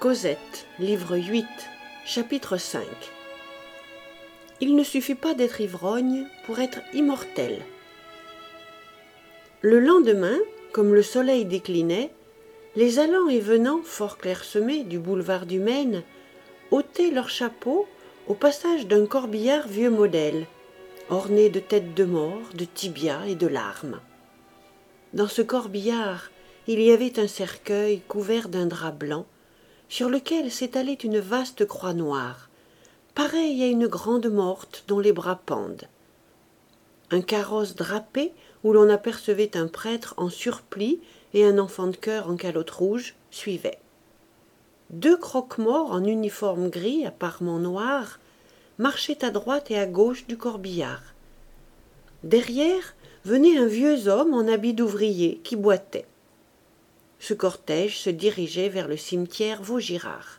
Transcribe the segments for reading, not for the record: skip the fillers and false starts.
Cosette, livre 8, chapitre 5. Il ne suffit pas d'être ivrogne pour être immortel. Le lendemain, comme le soleil déclinait, les allants et venants, fort clairsemés du boulevard du Maine, ôtaient leurs chapeaux au passage d'un corbillard vieux modèle, orné de têtes de mort, de tibias et de larmes. Dans ce corbillard, il y avait un cercueil couvert d'un drap blanc, sur lequel s'étalait une vaste croix noire, pareille à une grande morte dont les bras pendent. Un carrosse drapé où l'on apercevait un prêtre en surplis et un enfant de chœur en calotte rouge suivait. Deux croque-morts en uniforme gris à parements noirs marchaient à droite et à gauche du corbillard. Derrière venait un vieux homme en habit d'ouvrier qui boitait. Ce cortège se dirigeait vers le cimetière Vaugirard.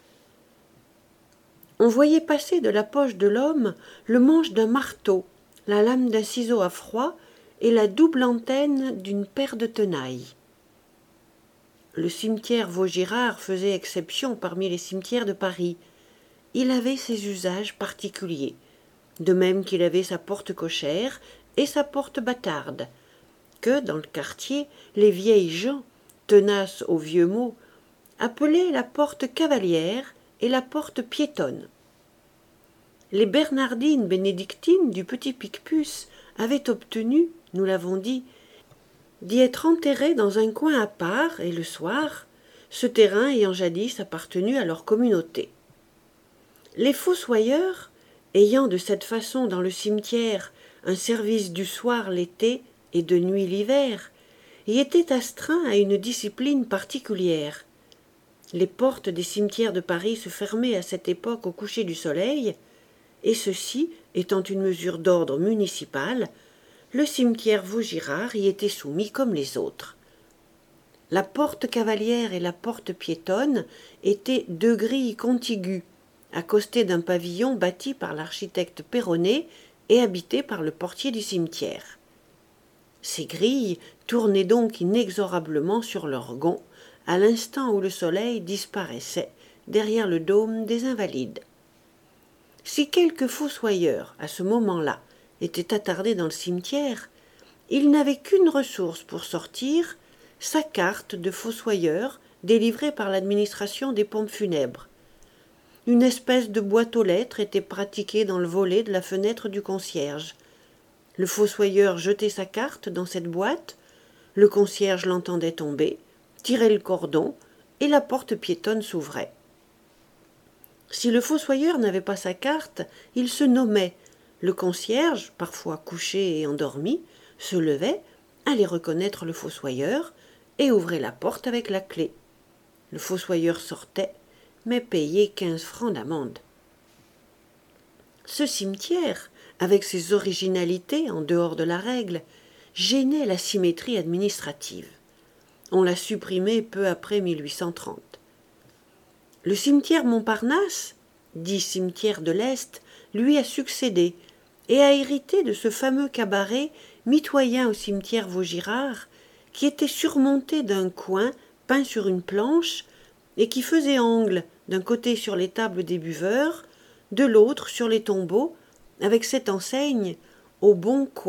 On voyait passer de la poche de l'homme le manche d'un marteau, la lame d'un ciseau à froid et la double antenne d'une paire de tenailles. Le cimetière Vaugirard faisait exception parmi les cimetières de Paris. Il avait ses usages particuliers, de même qu'il avait sa porte cochère et sa porte bâtarde, que, dans le quartier, les vieilles gens, tenaces aux vieux mots, appelaient la porte cavalière et la porte piétonne. Les bernardines bénédictines du petit Picpus avaient obtenu, nous l'avons dit, d'y être enterrées dans un coin à part et le soir, ce terrain ayant jadis appartenu à leur communauté. Les fossoyeurs, ayant de cette façon dans le cimetière un service du soir l'été et de nuit l'hiver, y étaient astreints à une discipline particulière. Les portes des cimetières de Paris se fermaient à cette époque au coucher du soleil, et ceci étant une mesure d'ordre municipal, le cimetière Vaugirard y était soumis comme les autres. La porte cavalière et la porte piétonne étaient deux grilles contiguës, accostées d'un pavillon bâti par l'architecte Perronnet et habité par le portier du cimetière. Ces grilles tournaient donc inexorablement sur leurs gonds à l'instant où le soleil disparaissait derrière le dôme des Invalides. Si quelque fossoyeur, à ce moment-là, était attardé dans le cimetière, il n'avait qu'une ressource pour sortir, sa carte de fossoyeur délivrée par l'administration des pompes funèbres. Une espèce de boîte aux lettres était pratiquée dans le volet de la fenêtre du concierge. Le fossoyeur jetait sa carte dans cette boîte, le concierge l'entendait tomber, tirait le cordon, et la porte piétonne s'ouvrait. Si le fossoyeur n'avait pas sa carte, il se nommait. Le concierge, parfois couché et endormi, se levait, allait reconnaître le fossoyeur et ouvrait la porte avec la clé. Le fossoyeur sortait, mais payait 15 francs d'amende. Ce cimetière, avec ses originalités en dehors de la règle, gênait la symétrie administrative. On l'a supprimé peu après 1830. Le cimetière Montparnasse, dit cimetière de l'Est, lui a succédé et a hérité de ce fameux cabaret mitoyen au cimetière Vaugirard qui était surmonté d'un coin peint sur une planche et qui faisait angle d'un côté sur les tables des buveurs, de l'autre sur les tombeaux, avec cette enseigne « Au bon coin ».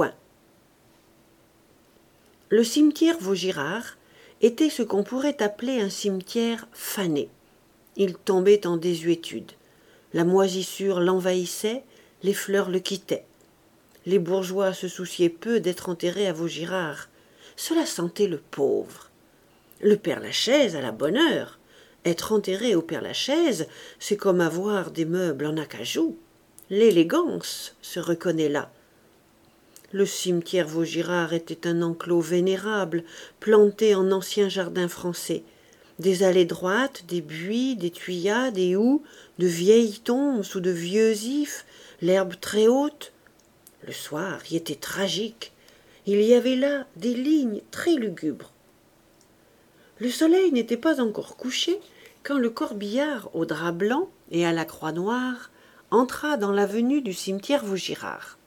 Le cimetière Vaugirard était ce qu'on pourrait appeler un cimetière fané. Il tombait en désuétude. La moisissure l'envahissait, les fleurs le quittaient. Les bourgeois se souciaient peu d'être enterrés à Vaugirard. Cela sentait le pauvre. Le Père-Lachaise, à la bonne heure. Être enterré au Père-Lachaise, c'est comme avoir des meubles en acajou. L'élégance se reconnaît là. Le cimetière Vaugirard était un enclos vénérable, planté en ancien jardin français. Des allées droites, des buis, des tuyas, des houx, de vieilles tombes sous de vieux ifs, l'herbe très haute. Le soir y était tragique. Il y avait là des lignes très lugubres. Le soleil n'était pas encore couché quand le corbillard au drap blanc et à la croix noire entra dans l'avenue du cimetière Vaugirard.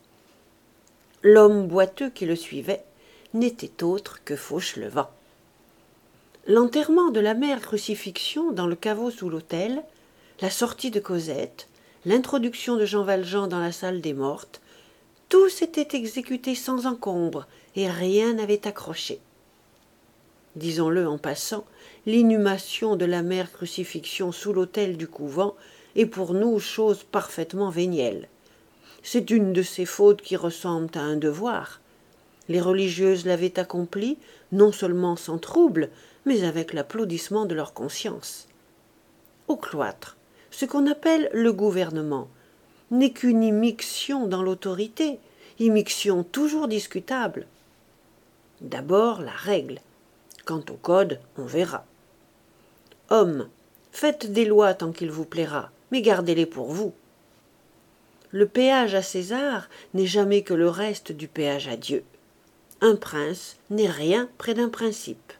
L'homme boiteux qui le suivait n'était autre que Fauchelevent. L'enterrement de la mère Crucifixion dans le caveau sous l'autel, la sortie de Cosette, l'introduction de Jean Valjean dans la salle des mortes, tout s'était exécuté sans encombre et rien n'avait accroché. Disons-le en passant, l'inhumation de la mère Crucifixion sous l'autel du couvent est pour nous chose parfaitement vénielle. C'est une de ces fautes qui ressemblent à un devoir. Les religieuses l'avaient accomplie, non seulement sans trouble, mais avec l'applaudissement de leur conscience. Au cloître, ce qu'on appelle le gouvernement n'est qu'une immixtion dans l'autorité, immixtion toujours discutable. D'abord la règle. Quant au code, on verra. Hommes, faites des lois tant qu'il vous plaira, mais gardez-les pour vous. Le péage à César n'est jamais que le reste du péage à Dieu. Un prince n'est rien près d'un principe.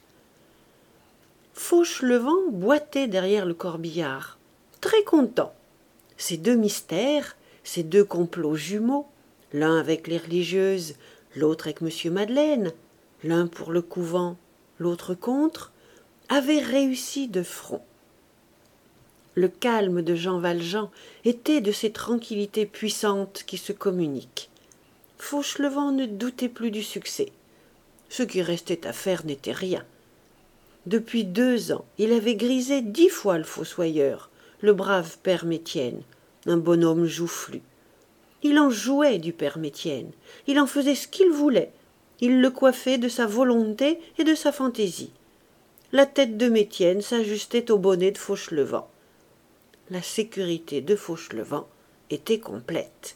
Fauchelevent boitait derrière le corbillard, très content. Ces deux mystères, ces deux complots jumeaux, l'un avec les religieuses, l'autre avec M. Madeleine, l'un pour le couvent, l'autre contre, avaient réussi de front. Le calme de Jean Valjean était de ces tranquillités puissantes qui se communiquent. Fauchelevent ne doutait plus du succès. Ce qui restait à faire n'était rien. Depuis 2 ans, il avait grisé 10 fois le fossoyeur, le brave père Métienne, un bonhomme joufflu. Il en jouait du père Métienne, il en faisait ce qu'il voulait, il le coiffait de sa volonté et de sa fantaisie. La tête de Métienne s'ajustait au bonnet de Fauchelevent. La sécurité de Fauchelevent était complète.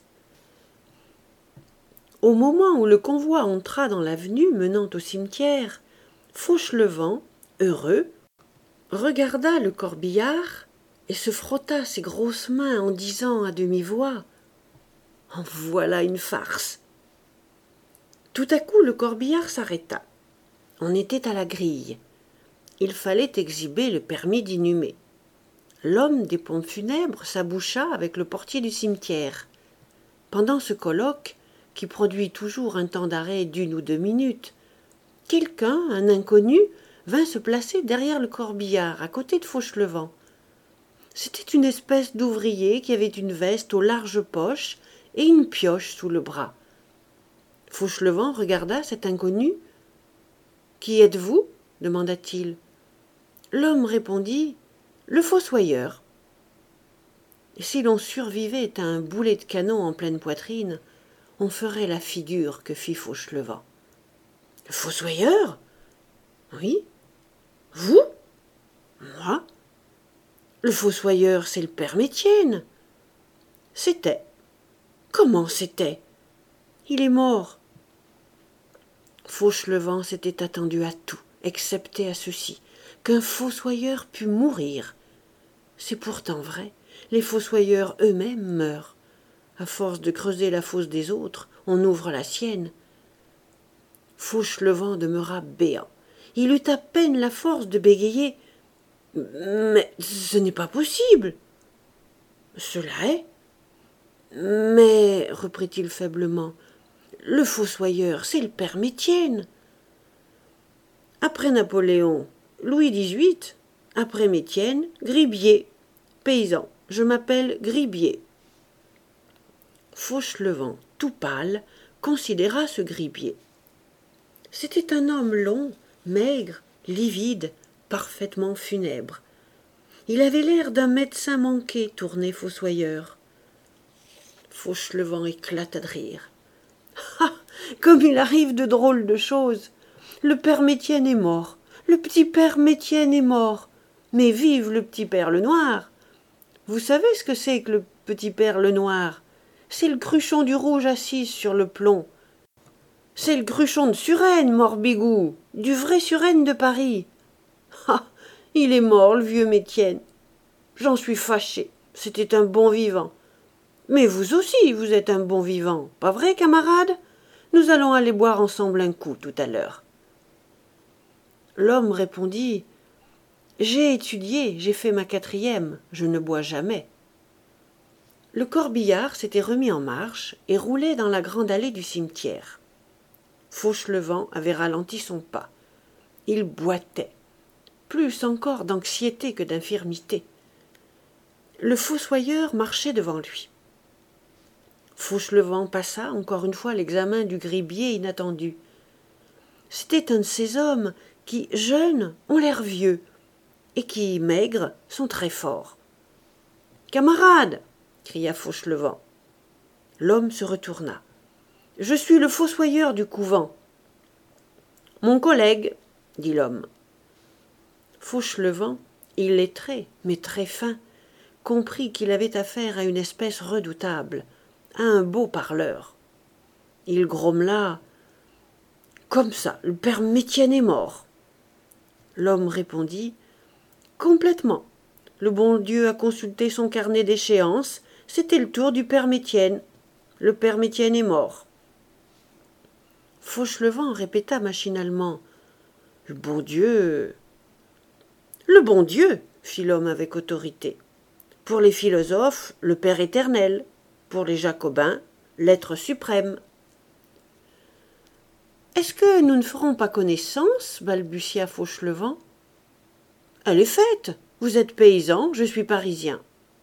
Au moment où le convoi entra dans l'avenue menant au cimetière, Fauchelevent, heureux, regarda le corbillard et se frotta ses grosses mains en disant à demi-voix « En voilà une farce !» Tout à coup, le corbillard s'arrêta. On était à la grille. Il fallait exhiber le permis d'inhumer. L'homme des pompes funèbres s'aboucha avec le portier du cimetière. Pendant ce colloque, qui produit toujours un temps d'arrêt d'1 ou 2 minutes, quelqu'un, un inconnu, vint se placer derrière le corbillard, à côté de Fauchelevent. C'était une espèce d'ouvrier qui avait une veste aux larges poches et une pioche sous le bras. Fauchelevent regarda cet inconnu. « Qui êtes-vous » demanda-t-il. L'homme répondit « Le fossoyeur ». Et si l'on survivait à un boulet de canon en pleine poitrine, on ferait la figure que fit Fauchelevent. « Le fossoyeur » ? « Oui. »« Vous » ? « Moi. »« Le fossoyeur, c'est le père Métienne. »« C'était. »« Comment c'était ?»« Il est mort. » Fauchelevent s'était attendu à tout, excepté à ceci, qu'un fossoyeur pût mourir. C'est pourtant vrai, les fossoyeurs eux-mêmes meurent. À force de creuser la fosse des autres, on ouvre la sienne. Fauchelevent demeura béant. Il eut à peine la force de bégayer. « Mais ce n'est pas possible. »« Cela est. »« Mais, reprit-il faiblement, le fossoyeur, c'est le père Métienne. » Après Napoléon, Louis XVIII, après Métienne, Gribier. Paysan, je m'appelle Gribier. Fauchelevent, tout pâle, considéra ce Gribier. C'était un homme long, maigre, livide, parfaitement funèbre. Il avait l'air d'un médecin manqué tourné fossoyeur. Fauchelevent éclata de rire. « Ah, comme il arrive de drôles de choses. Le père Métienne est mort. Le petit père Métienne est mort. Mais vive le petit père Lenoir. Vous savez ce que c'est que le petit père Lenoir? C'est le cruchon du rouge assis sur le plomb. C'est le cruchon de Suresnes, Morbigou, du vrai Suresnes de Paris. Ah, il est mort, le vieux Métienne. J'en suis fâché. C'était un bon vivant. Mais vous aussi, vous êtes un bon vivant, pas vrai, camarade? Nous allons aller boire ensemble un coup tout à l'heure. L'homme répondit « J'ai étudié, j'ai fait ma 4e, je ne bois jamais. » Le corbillard s'était remis en marche et roulait dans la grande allée du cimetière. Fauchelevent avait ralenti son pas. Il boitait. plus encore d'anxiété que d'infirmité. Le fossoyeur marchait devant lui. Fauchelevent passa encore une fois l'examen du gribier inattendu. C'était un de ces hommes qui, jeunes, ont l'air vieux, et qui, maigres, sont très forts. « Camarade !» cria Fauchelevent. L'homme se retourna. « Je suis le fossoyeur du couvent. »« Mon collègue, » dit l'homme. Fauchelevent, illettré, mais très fin, comprit qu'il avait affaire à une espèce redoutable, à un beau parleur. Il grommela « Comme ça, le père Métienne est mort. » L'homme répondit « Complètement. Le bon Dieu a consulté son carnet d'échéances, c'était le tour du père Métienne. Le père Métienne est mort. » Fauchelevent répéta machinalement « Le bon Dieu. » « Le bon Dieu, » fit l'homme avec autorité. « Pour les philosophes, le Père éternel. Pour les jacobins, l'être suprême. »« Est-ce que nous ne ferons pas connaissance ?» balbutia Fauchelevent. « Elle est faite. Vous êtes paysan, je suis parisien. »«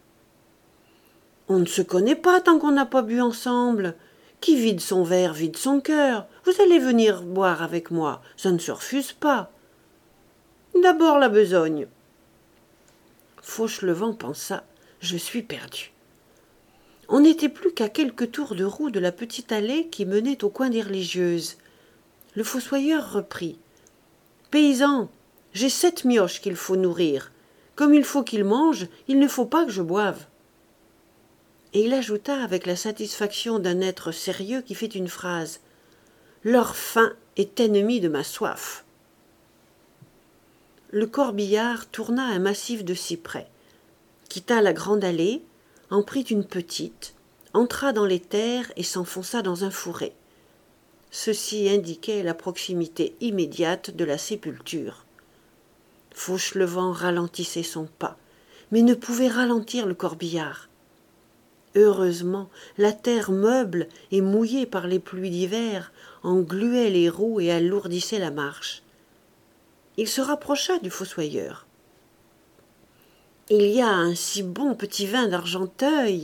On ne se connaît pas tant qu'on n'a pas bu ensemble. Qui vide son verre vide son cœur. Vous allez venir boire avec moi, ça ne se refuse pas. » D'abord la besogne. Fauchelevent pensa « Je suis perdu. » On n'était plus qu'à quelques tours de roue de la petite allée qui menait au coin des religieuses. Le fossoyeur reprit « Paysan, j'ai 7 mioches qu'il faut nourrir. Comme il faut qu'ils mangent, il ne faut pas que je boive. » Et il ajouta avec la satisfaction d'un être sérieux qui fait une phrase « Leur faim est ennemie de ma soif. » Le corbillard tourna un massif de cyprès, quitta la grande allée, en prit une petite, entra dans les terres et s'enfonça dans un fourré. Ceci indiquait la proximité immédiate de la sépulture. Fauchelevent ralentissait son pas, mais ne pouvait ralentir le corbillard. Heureusement, la terre meuble et mouillée par les pluies d'hiver engluait les roues et alourdissait la marche. Il se rapprocha du fossoyeur. « Il y a un si bon petit vin d'Argenteuil »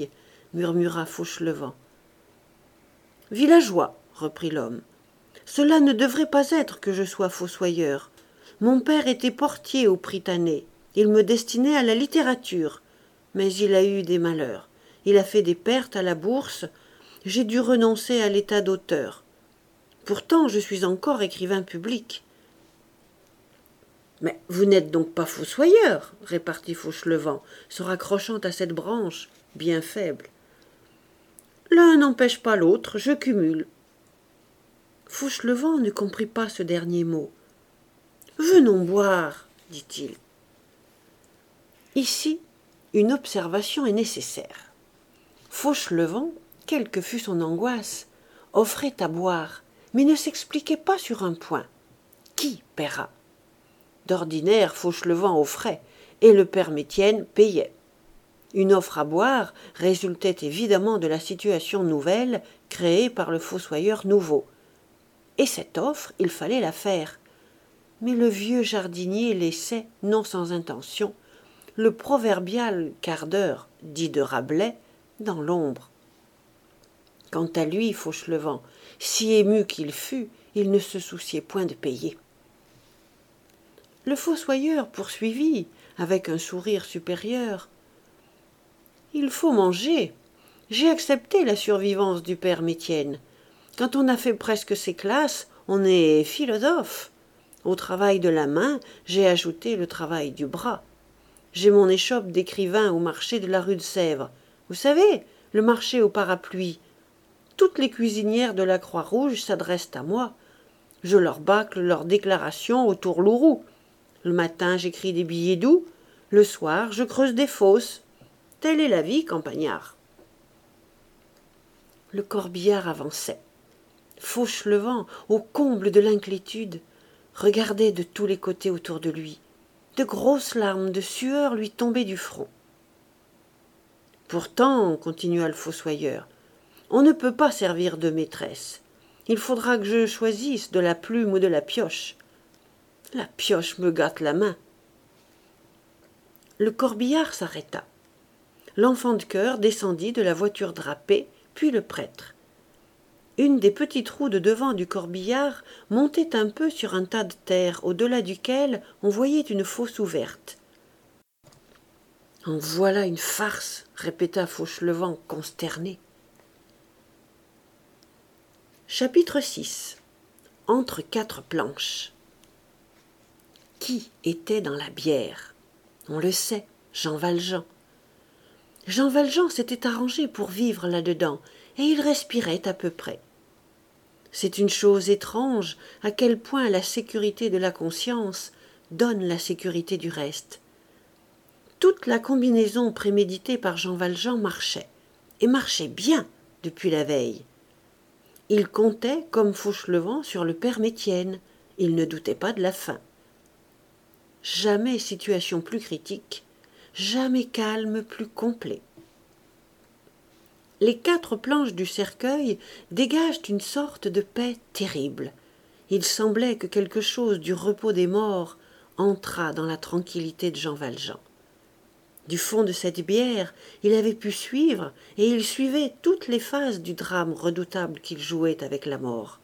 murmura Fauchelevent. « Villageois, » reprit l'homme, « cela ne devrait pas être que je sois fossoyeur. Mon père était portier au Prytanée. Il me destinait à la littérature. Mais il a eu des malheurs. Il a fait des pertes à la bourse. J'ai dû renoncer à l'état d'auteur. Pourtant, je suis encore écrivain public. » « Mais vous n'êtes donc pas fossoyeur, » répartit Fauchelevent, se raccrochant à cette branche, bien faible. « L'un n'empêche pas l'autre, je cumule. » Fauchelevent ne comprit pas ce dernier mot. « Venons boire, » dit-il. Ici, une observation est nécessaire. Fauchelevent, quelle que fût son angoisse, offrait à boire, mais ne s'expliquait pas sur un point. Qui paiera ? D'ordinaire, Fauchelevent offrait, et le père Métienne payait. Une offre à boire résultait évidemment de la situation nouvelle créée par le fossoyeur nouveau. Et cette offre, il fallait la faire. Mais le vieux jardinier laissait, non sans intention, le proverbial quart d'heure, dit de Rabelais, dans l'ombre. Quant à lui, Fauchelevent, si ému qu'il fût, il ne se souciait point de payer. Le fossoyeur poursuivit, avec un sourire supérieur. « Il faut manger. J'ai accepté la survivance du père Métienne. Quand on a fait presque ses classes, on est philosophe. Au travail de la main, j'ai ajouté le travail du bras. J'ai mon échoppe d'écrivain au marché de la rue de Sèvres. Vous savez, le marché aux parapluies. Toutes les cuisinières de la Croix-Rouge s'adressent à moi. Je leur bâcle leurs déclarations au tourlouroux. Le matin, j'écris des billets doux. Le soir, je creuse des fosses. Telle est la vie, campagnard. » Le corbillard avançait. Fauchelevent, au comble de l'inquiétude, regardait de tous les côtés autour de lui. De grosses larmes de sueur lui tombaient du front. « Pourtant, continua le fossoyeur, on ne peut pas servir de maîtresse. Il faudra que je choisisse de la plume ou de la pioche. La pioche me gâte la main. Le corbillard s'arrêta. L'enfant de chœur descendit de la voiture drapée, puis le prêtre. Une des petites roues de devant du corbillard montait un peu sur un tas de terre, au-delà duquel on voyait une fosse ouverte. « En voilà une farce !» répéta Fauchelevent, consterné. Chapitre 6. Entre quatre planches. Qui était dans la bière? On le sait, Jean Valjean. Jean Valjean s'était arrangé pour vivre là-dedans, et il respirait à peu près. C'est une chose étrange à quel point la sécurité de la conscience donne la sécurité du reste. Toute la combinaison préméditée par Jean Valjean marchait, et marchait bien depuis la veille. Il comptait, comme Fauchelevent, sur le père Métienne. Il ne doutait pas de la fin. Jamais situation plus critique, jamais calme plus complet. Les quatre planches du cercueil dégagent une sorte de paix terrible. Il semblait que quelque chose du repos des morts entrât dans la tranquillité de Jean Valjean. Du fond de cette bière, il avait pu suivre, et il suivait toutes les phases du drame redoutable qu'il jouait avec la mort.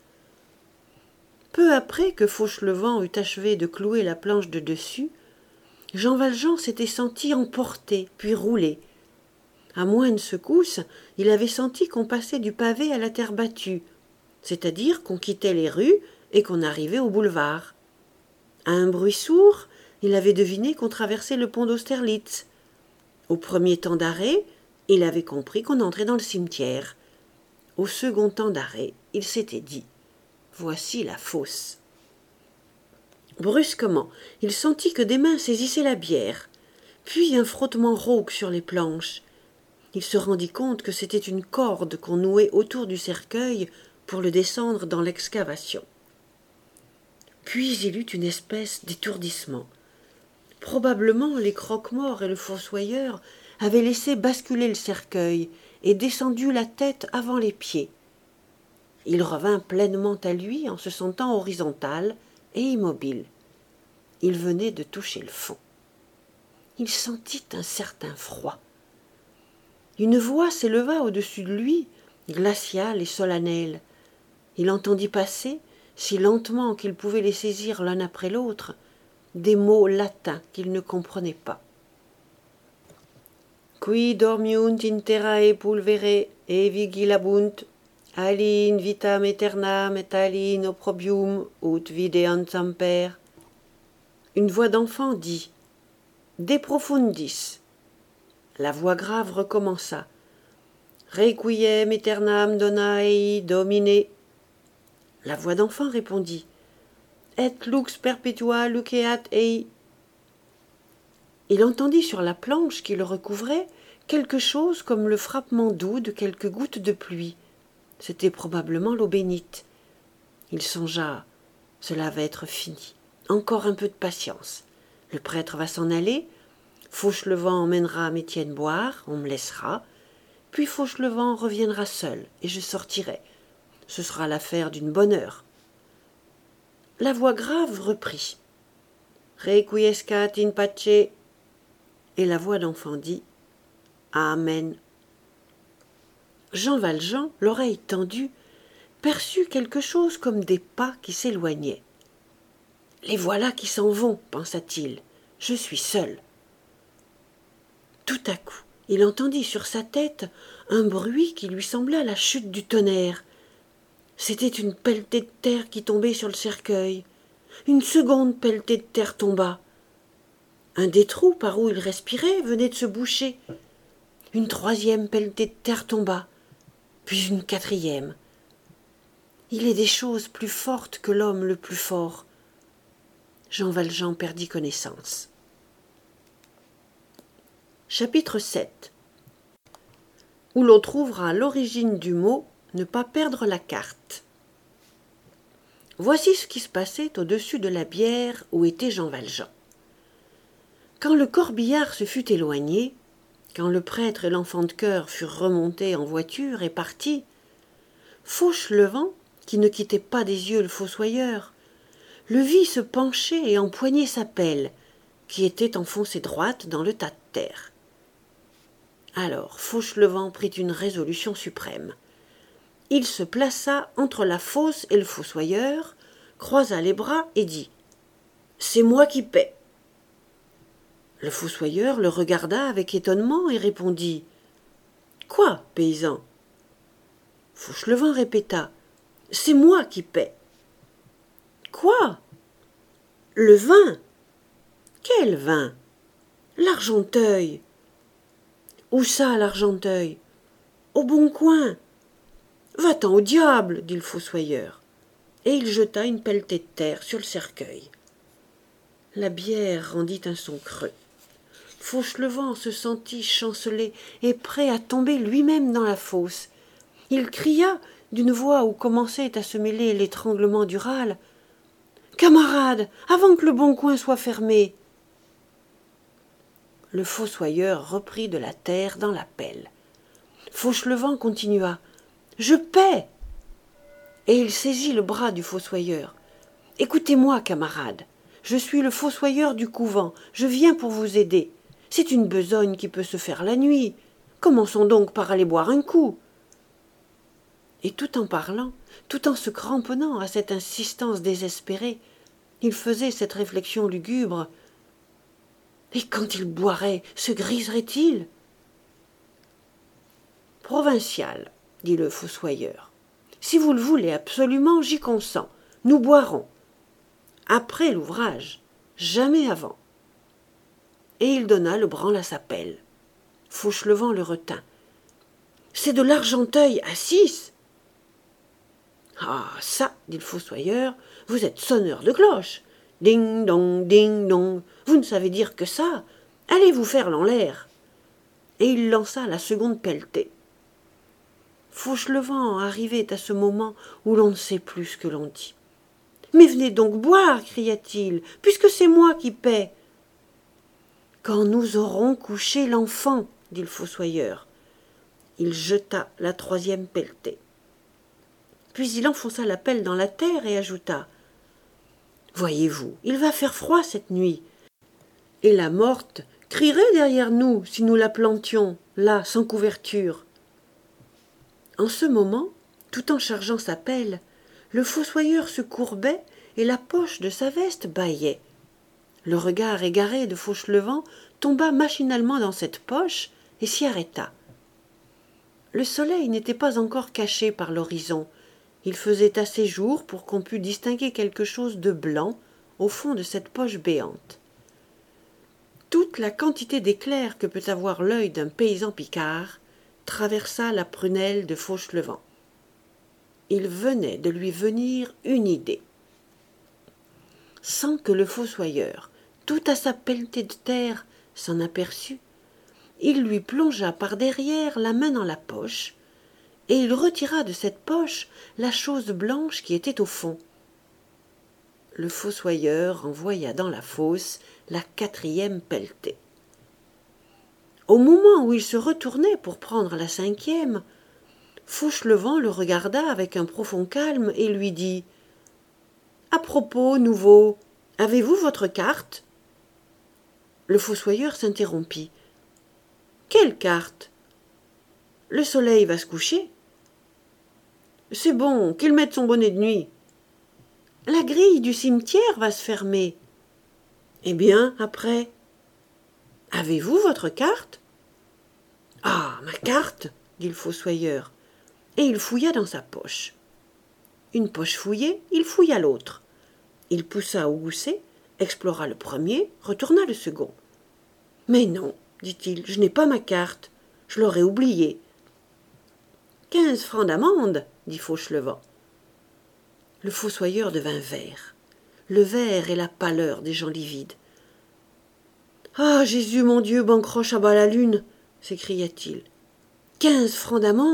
Peu après que Fauchelevent eut achevé de clouer la planche de dessus, Jean Valjean s'était senti emporter, puis rouler. À moindre secousse, il avait senti qu'on passait du pavé à la terre battue, c'est-à-dire qu'on quittait les rues et qu'on arrivait au boulevard. À un bruit sourd, il avait deviné qu'on traversait le pont d'Austerlitz. Au premier temps d'arrêt, il avait compris qu'on entrait dans le cimetière. Au second temps d'arrêt, il s'était dit « Voici la fosse ». Brusquement, il sentit que des mains saisissaient la bière, puis un frottement rauque sur les planches. Il se rendit compte que c'était une corde qu'on nouait autour du cercueil pour le descendre dans l'excavation. Puis il eut une espèce d'étourdissement. Probablement les croque-morts et le fossoyeur avaient laissé basculer le cercueil et descendu la tête avant les pieds. Il revint pleinement à lui en se sentant horizontal et immobile. Il venait de toucher le fond. Il sentit un certain froid. Une voix s'éleva au-dessus de lui, glaciale et solennelle. Il entendit passer, si lentement qu'il pouvait les saisir l'un après l'autre, des mots latins qu'il ne comprenait pas. « Qui dormiunt in terrae pulvere e vigilabunt, ali in vitam aeternam et ali in opprobrium ut videant semper. » Une voix d'enfant dit « De profundis ». La voix grave recommença. « Requiem aeternam dona ei Domine ». La voix d'enfant répondit « Et lux perpetua luceat ei ». Il entendit sur la planche qui le recouvrait quelque chose comme le frappement doux de quelques gouttes de pluie. C'était probablement l'eau bénite. Il songea « Cela va être fini. Encore un peu de patience. Le prêtre va s'en aller. Fauchelevent emmènera Métienne boire, on me laissera. Puis Fauchelevent reviendra seul, et je sortirai. Ce sera l'affaire d'une bonne heure. » La voix grave reprit. « Requiescat in pace » et la voix d'enfant dit « Amen ». Jean Valjean, l'oreille tendue, perçut quelque chose comme des pas qui s'éloignaient. « Les voilà qui s'en vont, pensa-t-il, je suis seul. » Tout à coup, il entendit sur sa tête un bruit qui lui sembla la chute du tonnerre. C'était une pelletée de terre qui tombait sur le cercueil. Une seconde pelletée de terre tomba. Un des trous par où il respirait venait de se boucher. Une troisième pelletée de terre tomba, puis une quatrième. Il est des choses plus fortes que l'homme le plus fort. Jean Valjean perdit connaissance. Chapitre 7. Où l'on trouvera l'origine du mot « ne pas perdre la carte ». Voici ce qui se passait au-dessus de la bière où était Jean Valjean. Quand le corbillard se fut éloigné, quand le prêtre et l'enfant de chœur furent remontés en voiture et partis, Fauchelevent, qui ne quittait pas des yeux le fossoyeur, le vit se pencher et empoigner sa pelle, qui était enfoncée droite dans le tas de terre. Alors Fauchelevent prit une résolution suprême. Il se plaça entre la fosse et le fossoyeur, croisa les bras et dit « C'est moi qui paie ». Le fossoyeur le regarda avec étonnement et répondit « Quoi, paysan ?» Fauchelevent répéta « C'est moi qui paie ». « Quoi ?»« Le vin !»« Quel vin ?»« L'Argenteuil !»« Où ça, l'Argenteuil ?»« Au Bon Coin !»« Va-t'en au diable !» dit le fossoyeur, et il jeta une pelletée de terre sur le cercueil. La bière rendit un son creux. Fauchelevent se sentit chanceler et prêt à tomber lui-même dans la fosse. Il cria, d'une voix où commençait à se mêler l'étranglement du râle, « Camarades, avant que le Bon Coin soit fermé !» Le fossoyeur reprit de la terre dans la pelle. Fauchelevent continua, « Je paie !» Et il saisit le bras du fossoyeur. « Écoutez-moi, camarades, je suis le fossoyeur du couvent, je viens pour vous aider. C'est une besogne qui peut se faire la nuit. Commençons donc par aller boire un coup. » Et tout en parlant, tout en se cramponnant à cette insistance désespérée, il faisait cette réflexion lugubre. Et quand il boirait, se griserait-il ? « Provincial, dit le fossoyeur, si vous le voulez absolument, j'y consens. Nous boirons. Après l'ouvrage, jamais avant. » Et il donna le branle à sa pelle. Fauchelevent le retint. « C'est de l'Argenteuil à 6 !»« Ah, ça, dit le fossoyeur, vous êtes sonneur de cloche. Ding dong, ding dong, vous ne savez dire que ça. Allez vous faire l'en l'air. » Et il lança la seconde pelletée. Fauchelevent arrivait à ce moment où l'on ne sait plus ce que l'on dit. « Mais venez donc boire, cria-t-il, puisque c'est moi qui paie. »« Quand nous aurons couché l'enfant, dit le fossoyeur. » Il jeta la troisième pelletée. Puis il enfonça la pelle dans la terre et ajouta « Voyez-vous, il va faire froid cette nuit. Et la morte crierait derrière nous si nous la plantions, là, sans couverture. » En ce moment, tout en chargeant sa pelle, le fossoyeur se courbait et la poche de sa veste bâillait. Le regard égaré de Fauchelevent tomba machinalement dans cette poche et s'y arrêta. Le soleil n'était pas encore caché par l'horizon. Il faisait assez jour pour qu'on pût distinguer quelque chose de blanc au fond de cette poche béante. Toute la quantité d'éclairs que peut avoir l'œil d'un paysan picard traversa la prunelle de Fauchelevent. Il venait de lui venir une idée. Sans que le fossoyeur, tout à sa pelletée de terre, s'en aperçût, il lui plongea par derrière la main dans la poche, et il retira de cette poche la chose blanche qui était au fond. Le fossoyeur envoya dans la fosse la quatrième pelletée. Au moment où il se retournait pour prendre la cinquième, Fauchelevent le regarda avec un profond calme et lui dit « À propos, nouveau, avez-vous votre carte ?» Le fossoyeur s'interrompit. « Quelle carte ? Le soleil va se coucher. » « C'est bon, qu'il mette son bonnet de nuit. »« La grille du cimetière va se fermer. »« Eh bien, après ? » ?»« Avez-vous votre carte ? » ?»« Ah, ma carte !» dit le fossoyeur, et il fouilla dans sa poche. Une poche fouillée, il fouilla l'autre. Il poussa au gousset, explora le premier, retourna le second. « Mais non, dit-il, je n'ai pas ma carte. Je l'aurais oubliée. »« 15 francs d'amende, dit Fauchelevent. Le fossoyeur devint vert. Le vert et la pâleur des gens livides. « Ah, Jésus, mon Dieu, bancroche à bas la lune !» s'écria-t-il. « 15 francs d'amende !»«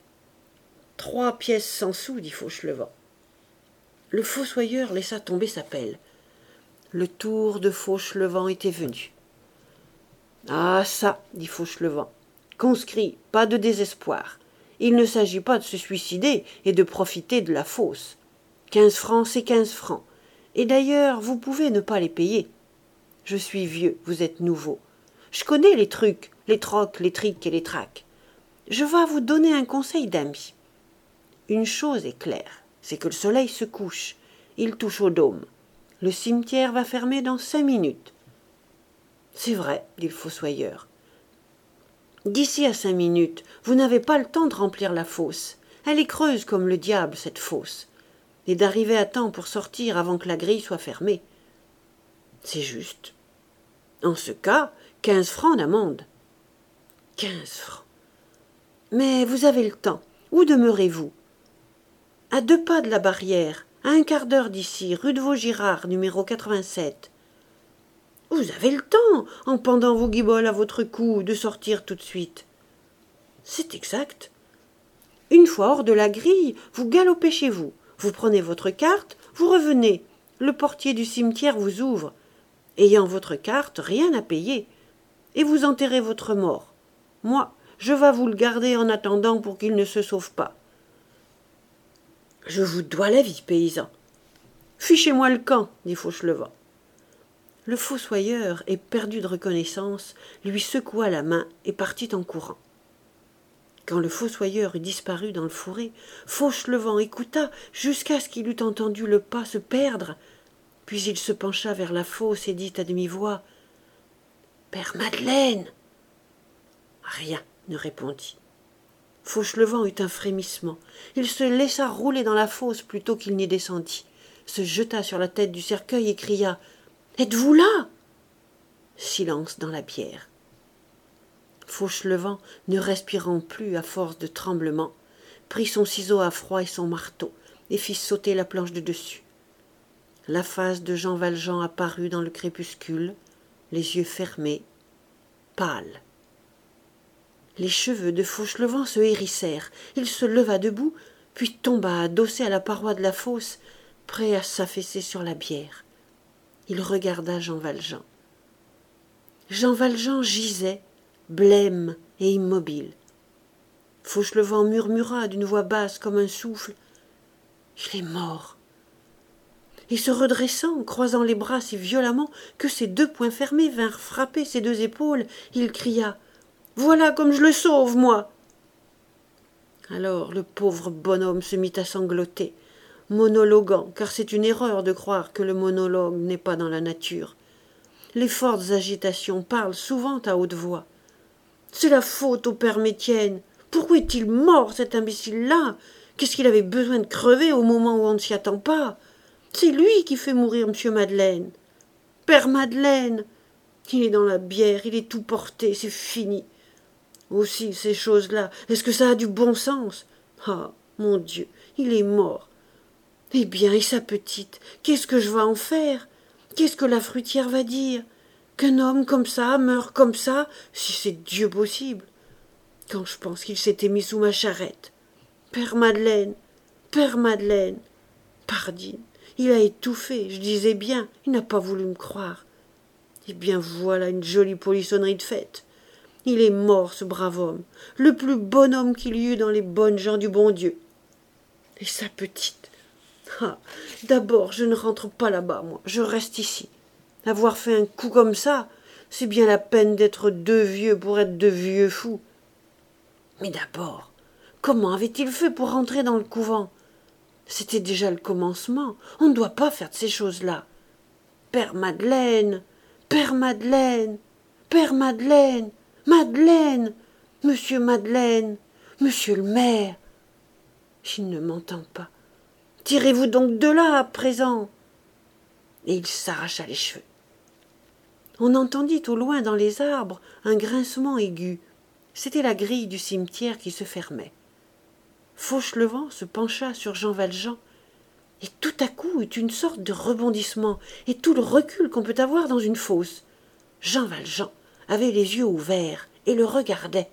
3 pièces 100 sous, dit Fauchelevent. Le fossoyeur laissa tomber sa pelle. Le tour de Fauchelevent était venu. « Ah, ça, dit Fauchelevent. Conscrit, pas de désespoir. Il ne s'agit pas de se suicider et de profiter de la fosse. 15 francs, c'est 15 francs. Et d'ailleurs, vous pouvez ne pas les payer. Je suis vieux, vous êtes nouveau. Je connais les trucs, les trocs, les trics et les tracs. Je vais vous donner un conseil d'ami. Une chose est claire, c'est que le soleil se couche. Il touche au dôme. Le cimetière va fermer dans 5 minutes. C'est vrai, dit le fossoyeur. D'ici à 5 minutes, vous n'avez pas le temps de remplir la fosse. Elle est creuse comme le diable, cette fosse. Et d'arriver à temps pour sortir avant que la grille soit fermée. C'est juste. En ce cas, 15 francs d'amende. 15 francs. Mais vous avez le temps. Où demeurez-vous? À 2 pas de la barrière, à un quart d'heure d'ici, rue de Vaugirard, numéro 87. Vous avez le temps, en pendant vos guiboles à votre cou, de sortir tout de suite. C'est exact. Une fois hors de la grille, vous galopez chez vous. Vous prenez votre carte, vous revenez. Le portier du cimetière vous ouvre. Ayant votre carte, rien à payer. Et vous enterrez votre mort. Moi, je vais vous le garder en attendant pour qu'il ne se sauve pas. Je vous dois la vie, paysan. Fichez-moi le camp, dit Fauchelevent. Le fossoyeur, éperdu de reconnaissance, lui secoua la main et partit en courant. Quand le fossoyeur eut disparu dans le fourré, Fauchelevent écouta jusqu'à ce qu'il eût entendu le pas se perdre, puis il se pencha vers la fosse et dit à demi-voix « Père Madeleine !» Rien ne répondit. Fauchelevent eut un frémissement. Il se laissa rouler dans la fosse plutôt qu'il n'y descendit, se jeta sur la tête du cercueil et cria « Êtes-vous là ?» Silence dans la bière. Fauchelevent, ne respirant plus à force de tremblement, prit son ciseau à froid et son marteau et fit sauter la planche de dessus. La face de Jean Valjean apparut dans le crépuscule, les yeux fermés, pâle. Les cheveux de Fauchelevent se hérissèrent. Il se leva debout, puis tomba adossé à la paroi de la fosse, prêt à s'affaisser sur la bière. Il regarda Jean Valjean. Jean Valjean gisait, blême et immobile. Fauchelevent murmura d'une voix basse comme un souffle « Il est mort !» Et se redressant, croisant les bras si violemment que ses 2 poings fermés vinrent frapper ses 2 épaules, il cria « Voilà comme je le sauve, moi !» Alors le pauvre bonhomme se mit à sangloter, monologuant, car c'est une erreur de croire que le monologue n'est pas dans la nature. Les fortes agitations parlent souvent à haute voix. « C'est la faute au père Métienne. Pourquoi est-il mort, cet imbécile-là? Qu'est-ce qu'il avait besoin de crever au moment où on ne s'y attend pas? C'est lui qui fait mourir M. Madeleine. Père Madeleine! Il est dans la bière, il est tout porté, c'est fini. Aussi, ces choses-là, est-ce que ça a du bon sens? Ah, mon Dieu, il est mort. Eh bien, et sa petite, qu'est-ce que je vais en faire? Qu'est-ce que la fruitière va dire? Qu'un homme comme ça meurt comme ça, si c'est Dieu possible. Quand je pense qu'il s'était mis sous ma charrette. Père Madeleine, Père Madeleine. Pardine, il a étouffé, je disais bien, il n'a pas voulu me croire. Eh bien, voilà une jolie polissonnerie de fête. Il est mort, ce brave homme, le plus bon homme qu'il y eut dans les bonnes gens du bon Dieu. Et sa petite. Ah, d'abord, je ne rentre pas là-bas, moi, je reste ici. Avoir fait un coup comme ça, c'est bien la peine d'être 2 vieux pour être 2 vieux fous. Mais d'abord, comment avait-il fait pour rentrer dans le couvent? C'était déjà le commencement. On ne doit pas faire de ces choses-là. Père Madeleine, Père Madeleine, Père Madeleine, Madeleine, Monsieur Madeleine, Monsieur le maire. Il ne m'entend pas. Tirez-vous donc de là, à présent. Et il s'arracha les cheveux. On entendit au loin dans les arbres un grincement aigu. C'était la grille du cimetière qui se fermait. Fauchelevent se pencha sur Jean Valjean, et tout à coup eut une sorte de rebondissement, et tout le recul qu'on peut avoir dans une fosse. Jean Valjean avait les yeux ouverts et le regardait.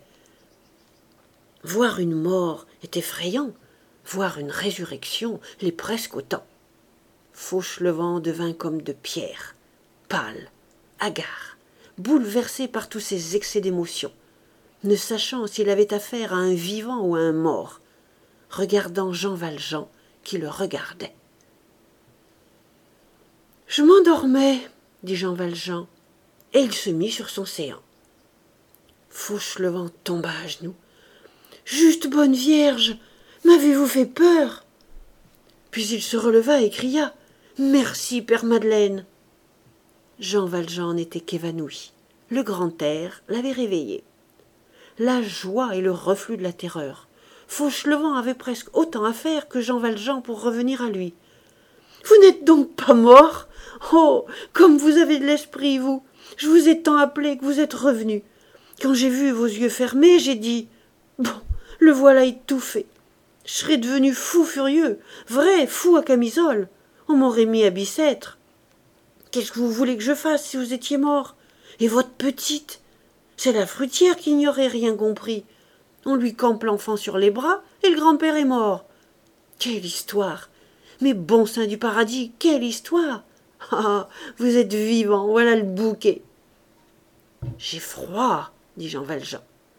Voir une mort est effrayant, voir une résurrection l'est presque autant. Fauchelevent devint comme de pierre, pâle, hagard, bouleversé par tous ces excès d'émotion, ne sachant s'il avait affaire à un vivant ou à un mort, regardant Jean Valjean qui le regardait. « Je m'endormais, dit Jean Valjean. et il se mit sur son séant. Fauchelevent tomba à genoux. « Juste bonne Vierge, m'avez-vous fait peur ?» Puis il se releva et cria « Merci, Père Madeleine !» Jean Valjean n'était qu'évanoui. Le grand air l'avait réveillé. La joie et le reflux de la terreur. Fauchelevent avait presque autant à faire que Jean Valjean pour revenir à lui. « Vous n'êtes donc pas mort? Oh, comme vous avez de l'esprit, vous! Je vous ai tant appelé que vous êtes revenu. Quand j'ai vu vos yeux fermés, j'ai dit « Bon, le voilà étouffé. Je serais devenu fou furieux, vrai fou à camisole. On m'aurait mis à Bicêtre. Qu'est-ce que vous voulez que je fasse si vous étiez mort? Et votre petite? C'est la fruitière qui n'y aurait rien compris. On lui campe l'enfant sur les bras et le grand-père est mort. Quelle histoire! Mais bon saint du paradis, quelle histoire! Ah, vous êtes vivant, voilà le bouquet. J'ai froid, dit Jean Valjean.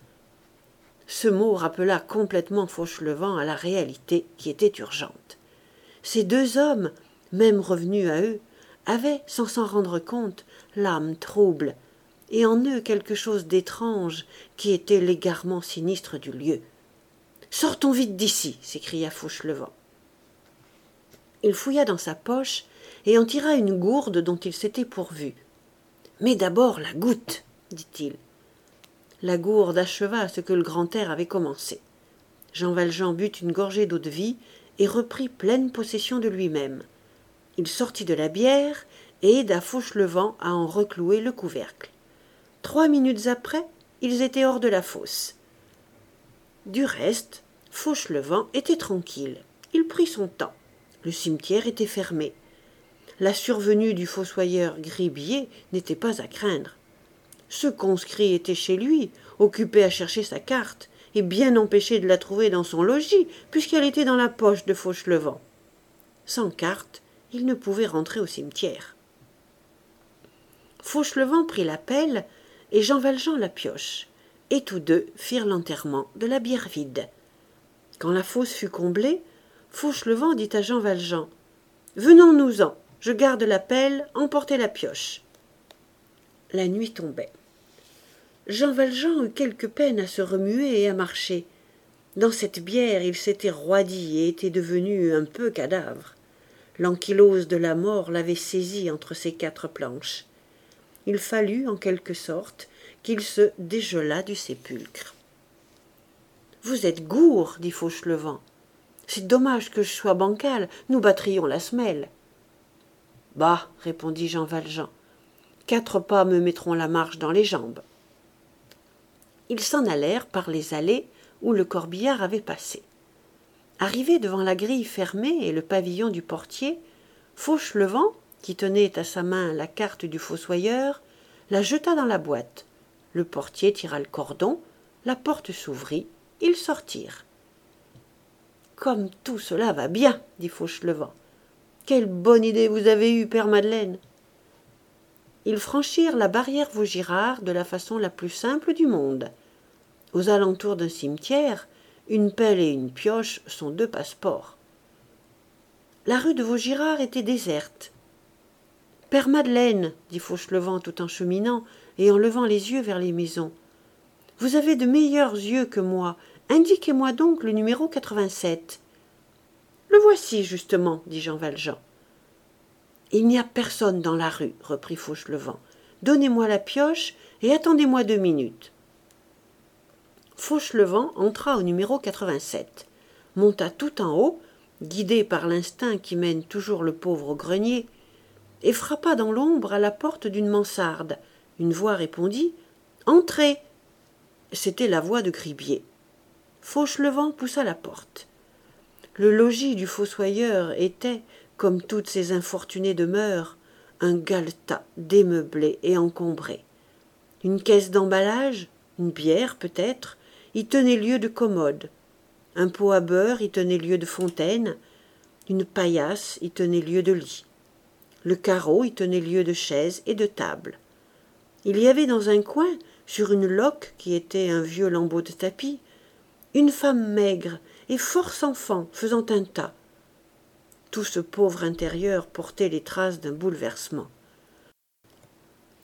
Ce mot rappela complètement Fauchelevent à la réalité qui était urgente. Ces deux hommes, même revenus à eux, avaient, sans s'en rendre compte, l'âme trouble, et en eux quelque chose d'étrange qui était l'égarement sinistre du lieu. « Sortons vite d'ici !» s'écria Fauchelevent. Il fouilla dans sa poche et en tira une gourde dont il s'était pourvu. « Mais d'abord la goutte !» dit-il. La gourde acheva ce que le grand air avait commencé. Jean Valjean but une gorgée d'eau-de-vie et reprit pleine possession de lui-même. Il sortit de la bière et aida Fauchelevent à en reclouer le couvercle. 3 minutes après, ils étaient hors de la fosse. Du reste, Fauchelevent était tranquille. Il prit son temps. Le cimetière était fermé. La survenue du fossoyeur Gribier n'était pas à craindre. Ce conscrit était chez lui, occupé à chercher sa carte, et bien empêché de la trouver dans son logis, puisqu'elle était dans la poche de Fauchelevent. Sans carte, il ne pouvait rentrer au cimetière. Fauchelevent prit la pelle et Jean Valjean la pioche, et tous deux firent l'enterrement de la bière vide. Quand la fosse fut comblée, Fauchelevent dit à Jean Valjean « Venons-nous-en, je garde la pelle, emportez la pioche. » La nuit tombait. Jean Valjean eut quelque peine à se remuer et à marcher. Dans cette bière, il s'était roidi et était devenu un peu cadavre. L'ankylose de la mort l'avait saisi entre ses 4 planches. Il fallut, en quelque sorte, qu'il se dégelât du sépulcre. « Vous êtes gourd, dit Fauchelevent. C'est dommage que je sois bancal, nous battrions la semelle. Bah, répondit Jean Valjean, 4 pas me mettront la marche dans les jambes. Ils s'en allèrent par les allées où le corbillard avait passé. Arrivé devant la grille fermée et le pavillon du portier, Fauchelevent, qui tenait à sa main la carte du fossoyeur, la jeta dans la boîte. Le portier tira le cordon, la porte s'ouvrit, ils sortirent. « Comme tout cela va bien, dit Fauchelevent. Quelle bonne idée vous avez eue, Père Madeleine. » Ils franchirent la barrière Vaugirard de la façon la plus simple du monde. Aux alentours d'un cimetière, une pelle et une pioche sont 2 passeports. La rue de Vaugirard était déserte. « Père Madeleine, dit Fauchelevent tout en cheminant et en levant les yeux vers les maisons, vous avez de meilleurs yeux que moi. Indiquez-moi donc le numéro 87. »« Le voici, justement, dit Jean Valjean. »« Il n'y a personne dans la rue, reprit Fauchelevent. Donnez-moi la pioche et attendez-moi 2 minutes. » Fauchelevent entra au numéro 87, monta tout en haut, guidé par l'instinct qui mène toujours le pauvre au grenier, et frappa dans l'ombre à la porte d'une mansarde. Une voix répondit « Entrez !» C'était la voix de Gribier. Fauchelevent poussa la porte. Le logis du fossoyeur était, comme toutes ces infortunées demeures, un galetas démeublé et encombré. Une caisse d'emballage, une bière peut-être, y tenait lieu de commode. Un pot à beurre y tenait lieu de fontaine. Une paillasse y tenait lieu de lit. Le carreau y tenait lieu de chaise et de table. Il y avait dans un coin, sur une loque qui était un vieux lambeau de tapis, une femme maigre et fort sans enfant faisant un tas. Tout ce pauvre intérieur portait les traces d'un bouleversement.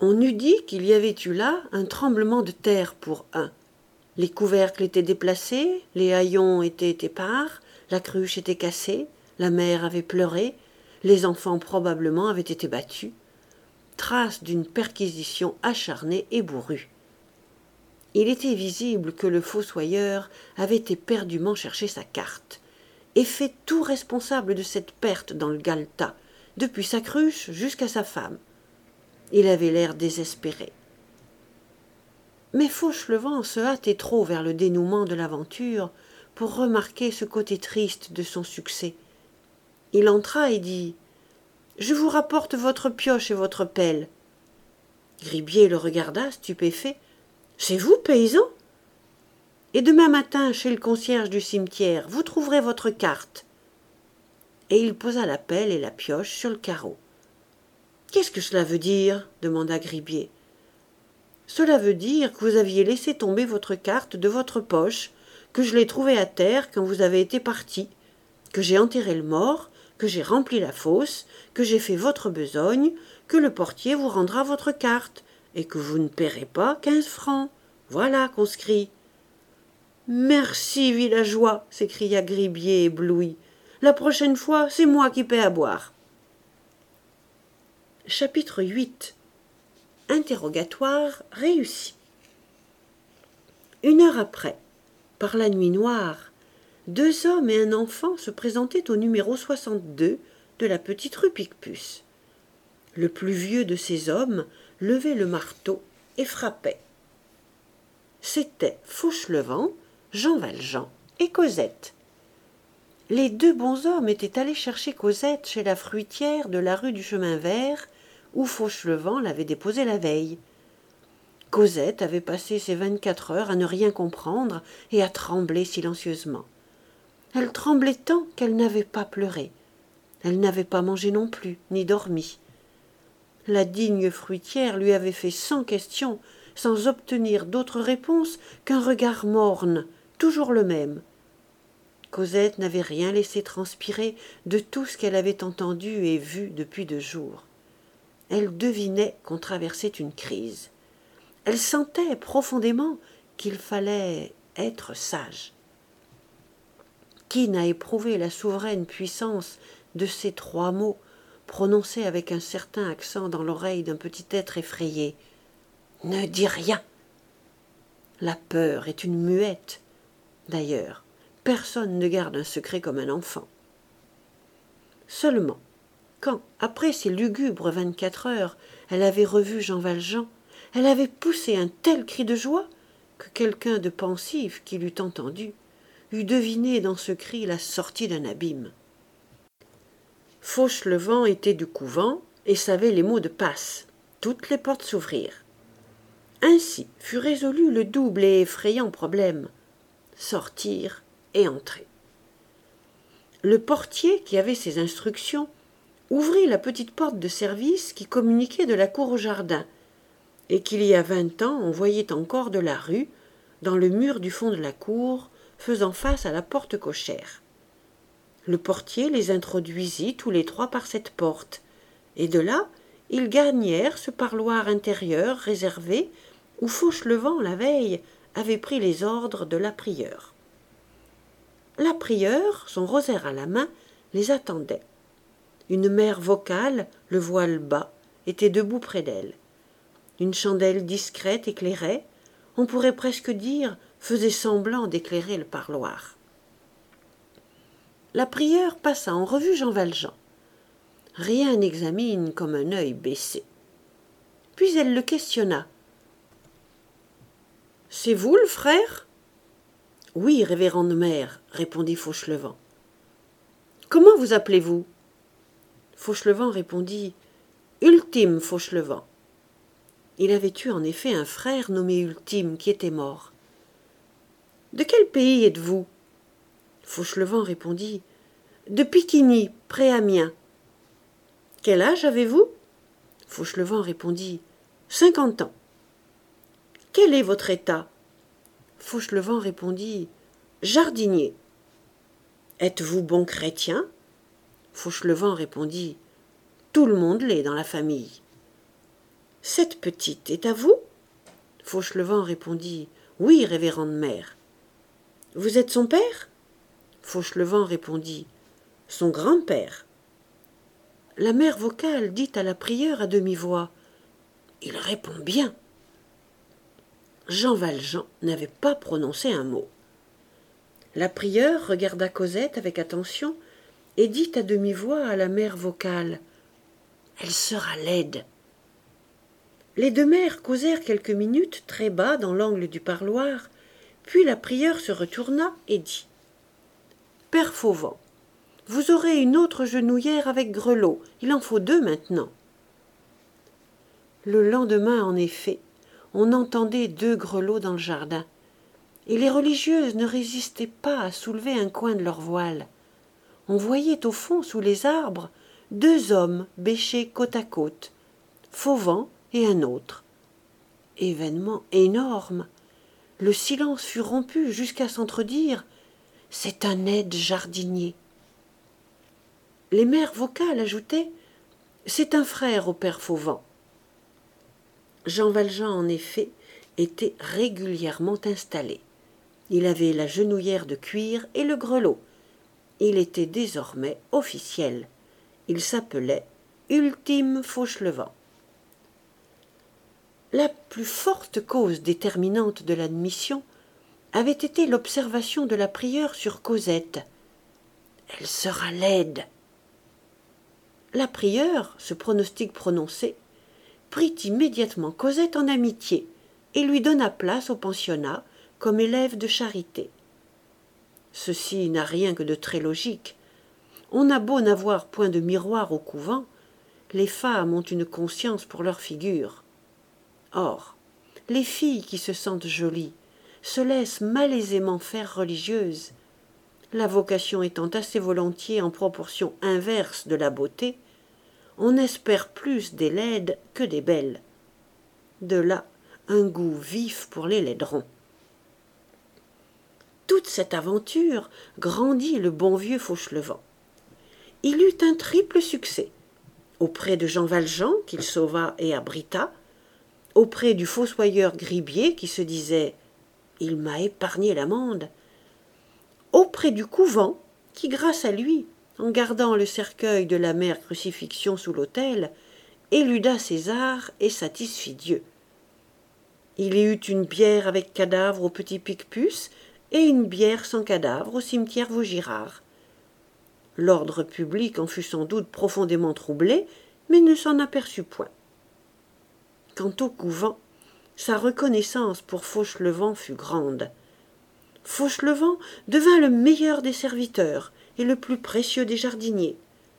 On eût dit qu'il y avait eu là un tremblement de terre pour un. Les couvercles étaient déplacés, les haillons étaient épars, la cruche était cassée, la mère avait pleuré, les enfants probablement avaient été battus. Trace d'une perquisition acharnée et bourrue. Il était visible que le fossoyeur avait éperdument cherché sa carte, et fait tout responsable de cette perte dans le galetas, depuis sa cruche jusqu'à sa femme. Il avait l'air désespéré. Mais Fauchelevent se hâtait trop vers le dénouement de l'aventure pour remarquer ce côté triste de son succès. Il entra et dit « Je vous rapporte votre pioche et votre pelle. » Gribier le regarda, stupéfait. « C'est vous, paysan ? Et demain matin, chez le concierge du cimetière, vous trouverez votre carte. » Et il posa la pelle et la pioche sur le carreau. « Qu'est-ce que cela veut dire ?» demanda Gribier. « Cela veut dire que vous aviez laissé tomber votre carte de votre poche, que je l'ai trouvée à terre quand vous avez été parti, que j'ai enterré le mort, que j'ai rempli la fosse, que j'ai fait votre besogne, que le portier vous rendra votre carte, et que vous ne paierez pas 15 francs. Voilà, conscrit. »« Merci, villageois !» s'écria Gribier ébloui. « La prochaine fois, c'est moi qui paie à boire. » Chapitre 8. Interrogatoire réussi. 1 heure après, par la nuit noire, 2 hommes et un enfant se présentaient au numéro 62 de la petite rue Picpus. Le plus vieux de ces hommes levait le marteau et frappait. C'étaient Fauchelevent, Jean Valjean et Cosette. Les 2 bonshommes étaient allés chercher Cosette chez la fruitière de la rue du Chemin Vert, où Fauchelevent l'avait déposée la veille. Cosette avait passé ses 24 heures à ne rien comprendre et à trembler silencieusement. Elle tremblait tant qu'elle n'avait pas pleuré. Elle n'avait pas mangé non plus, ni dormi. La digne fruitière lui avait fait 100 questions, sans obtenir d'autre réponse qu'un regard morne, toujours le même. Cosette n'avait rien laissé transpirer de tout ce qu'elle avait entendu et vu depuis 2 jours. Elle devinait qu'on traversait une crise. Elle sentait profondément qu'il fallait être sage. Qui n'a éprouvé la souveraine puissance de ces 3 mots prononcés avec un certain accent dans l'oreille d'un petit être effrayé ? Ne dis rien. La peur est une muette. D'ailleurs, personne ne garde un secret comme un enfant. Seulement, quand, après ces lugubres 24 heures, elle avait revu Jean Valjean, elle avait poussé un tel cri de joie que quelqu'un de pensif qui l'eût entendu eût deviné dans ce cri la sortie d'un abîme. Fauchelevent était du couvent et savait les mots de passe. Toutes les portes s'ouvrirent. Ainsi fut résolu le double et effrayant problème: sortir et entrer. Le portier, qui avait ses instructions, ouvrit la petite porte de service qui communiquait de la cour au jardin, et qu'il y a 20 ans on voyait encore de la rue, dans le mur du fond de la cour, faisant face à la porte cochère. Le portier les introduisit tous les 3 par cette porte, et de là ils gagnèrent ce parloir intérieur réservé où Fauchelevent, la veille, avait pris les ordres de la prieure. La prieure, son rosaire à la main, les attendait. Une mère vocale, le voile bas, était debout près d'elle. Une chandelle discrète éclairait, on pourrait presque dire, faisait semblant d'éclairer le parloir. La prieure passa en revue Jean Valjean. Rien n'examine comme un œil baissé. Puis elle le questionna. « C'est vous le frère ?»« Oui, révérende mère, » répondit Fauchelevent. « Comment vous appelez-vous » Fauchelevent répondit « Ultime Fauchelevent. » Il avait eu en effet un frère nommé Ultime qui était mort. « De quel pays êtes-vous » Fauchelevent répondit « De Piquigny, près Amiens. »« Quel âge avez-vous » Fauchelevent répondit « 50 ans. »« Quel est votre état » Fauchelevent répondit « Jardinier. »« Êtes-vous bon chrétien » Fauchelevent répondit « Tout le monde l'est dans la famille. » Cette petite est à vous? Fauchelevent répondit « Oui, révérende mère. »« Vous êtes son père ?» Fauchelevent répondit « Son grand-père. » La mère vocale dit à la prieure à demi-voix « Il répond bien. » Jean Valjean n'avait pas prononcé un mot. La prieure regarda Cosette avec attention et dit à demi-voix à la mère vocale « Elle sera laide. » Les deux mères causèrent quelques minutes très bas dans l'angle du parloir, puis la prieure se retourna et dit « Père Fauvent, vous aurez une autre genouillère avec grelot, il en faut 2 maintenant. » Le lendemain, en effet, on entendait 2 grelots dans le jardin, et les religieuses ne résistaient pas à soulever un coin de leur voile. On voyait au fond, sous les arbres, 2 hommes bêchés côte à côte, Fauvent et un autre. Événement énorme. Le silence fut rompu jusqu'à s'entredire « C'est un aide jardinier ». Les mères vocales ajoutaient « C'est un frère au père Fauvent ». Jean Valjean, en effet, était régulièrement installé. Il avait la genouillère de cuir et le grelot. Il était désormais officiel. Il s'appelait Ultime Fauchelevent. La plus forte cause déterminante de l'admission avait été l'observation de la prieure sur Cosette. « Elle sera laide. » La prieure, ce pronostic prononcé, prit immédiatement Cosette en amitié et lui donna place au pensionnat comme élève de charité. Ceci n'a rien que de très logique. On a beau n'avoir point de miroir au couvent, les femmes ont une conscience pour leur figure. Or, les filles qui se sentent jolies se laissent malaisément faire religieuses. La vocation étant assez volontiers en proportion inverse de la beauté, on espère plus des laides que des belles. De là, un goût vif pour les laiderons. Toute cette aventure grandit le bon vieux Fauchelevent. Il eut un triple succès, auprès de Jean Valjean, qu'il sauva et abrita, auprès du fossoyeur Gribier, qui se disait « Il m'a épargné l'amende », auprès du couvent, qui, grâce à lui, en gardant le cercueil de la mère crucifixion sous l'autel, éluda César et satisfit Dieu. Il y eut une bière avec cadavre au petit Picpus et une bière sans cadavre au cimetière Vaugirard. L'ordre public en fut sans doute profondément troublé, mais ne s'en aperçut point. Quant au couvent, sa reconnaissance pour Fauchelevent fut grande. Fauchelevent devint le meilleur des serviteurs et le plus précieux des jardiniers.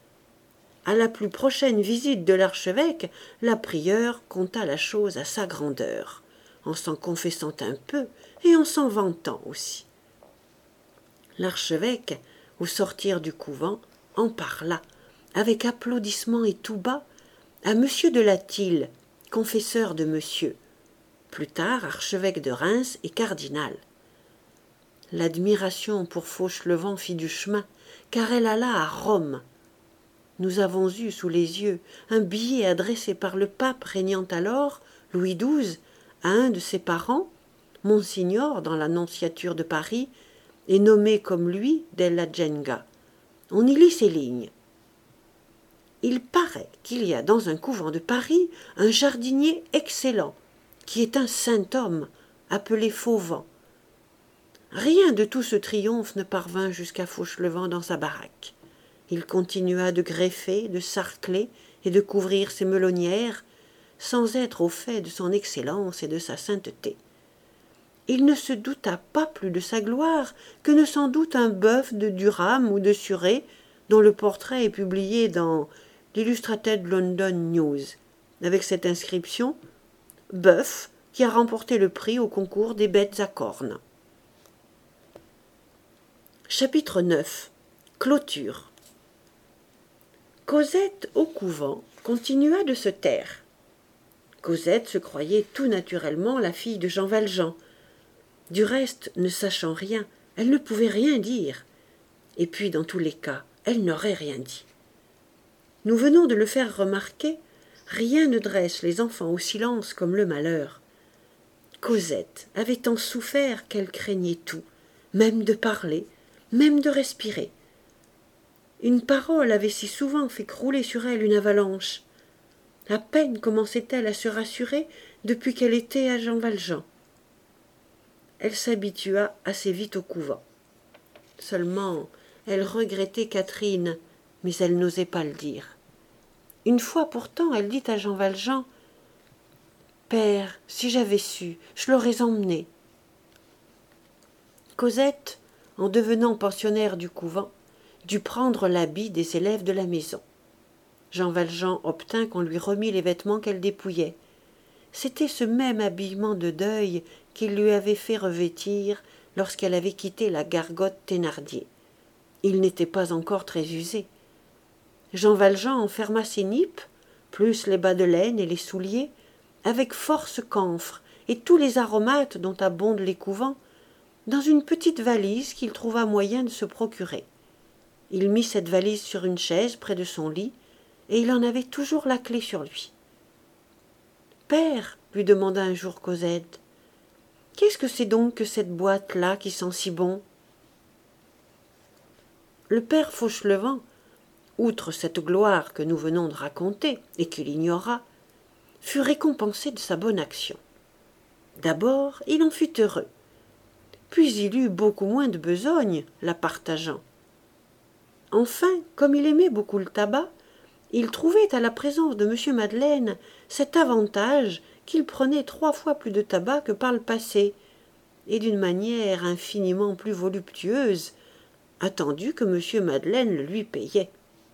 À la plus prochaine visite de l'archevêque, la prieure conta la chose à sa grandeur, en s'en confessant un peu et en s'en vantant aussi. L'archevêque, au sortir du couvent, en parla, avec applaudissements et tout bas, à monsieur de Latil, confesseur de monsieur, plus tard archevêque de Reims et cardinal. L'admiration pour Fauchelevent fit du chemin, car elle alla à Rome. Nous avons eu sous les yeux un billet adressé par le pape régnant alors, Louis XII, à un de ses parents, Monsignor dans l'Annonciature de Paris, et nommé comme lui Della Genga. On y lit ces lignes. Il paraît qu'il y a dans un couvent de Paris un jardinier excellent, qui est un saint homme, appelé Fauvent. Rien de tout ce triomphe ne parvint jusqu'à Fauchelevent dans sa baraque. Il continua de greffer, de sarcler et de couvrir ses melonnières, sans être au fait de son excellence et de sa sainteté. Il ne se douta pas plus de sa gloire que ne s'en doute un bœuf de Durham ou de Surrey, dont le portrait est publié dans l'Illustrated London News, avec cette inscription « Bœuf qui a remporté le prix au concours des bêtes à cornes ». Chapitre 9. Clôture. Cosette, au couvent, continua de se taire. Cosette se croyait tout naturellement la fille de Jean Valjean. Du reste, ne sachant rien, elle ne pouvait rien dire. Et puis, dans tous les cas, elle n'aurait rien dit. Nous venons de le faire remarquer, Rien ne dresse les enfants au silence comme le malheur. Cosette avait tant souffert qu'elle craignait tout, même de parler, même de respirer. Une parole avait si souvent fait crouler sur elle une avalanche. À peine commençait-elle à se rassurer depuis qu'elle était à Jean Valjean. Elle s'habitua assez vite au couvent. Seulement, elle regrettait Catherine, mais elle n'osait pas le dire. Une fois pourtant, elle dit à Jean Valjean : « Père, si j'avais su, je l'aurais emmené. » Cosette, en devenant pensionnaire du couvent, dut prendre l'habit des élèves de la maison. Jean Valjean obtint qu'on lui remît les vêtements qu'elle dépouillait. C'était ce même habillement de deuil qu'il lui avait fait revêtir lorsqu'elle avait quitté la gargote Thénardier. Il n'était pas encore très usé. Jean Valjean enferma ses nippes, plus les bas de laine et les souliers, avec force camphre et tous les aromates dont abondent les couvents, dans une petite valise qu'il trouva moyen de se procurer. Il mit cette valise sur une chaise près de son lit, et il en avait toujours la clé sur lui. « Père, lui demanda un jour Cosette, qu'est-ce que c'est donc que cette boîte-là qui sent si bon ?» Le père Fauchelevent, outre cette gloire que nous venons de raconter et qu'il ignora, fut récompensé de sa bonne action. D'abord, il en fut heureux, puis il eut beaucoup moins de besogne, la partageant. Enfin, comme il aimait beaucoup le tabac, il trouvait à la présence de M. Madeleine cet avantage qu'il prenait 3 fois plus de tabac que par le passé, et d'une manière infiniment plus voluptueuse, attendu que M. Madeleine le lui payait.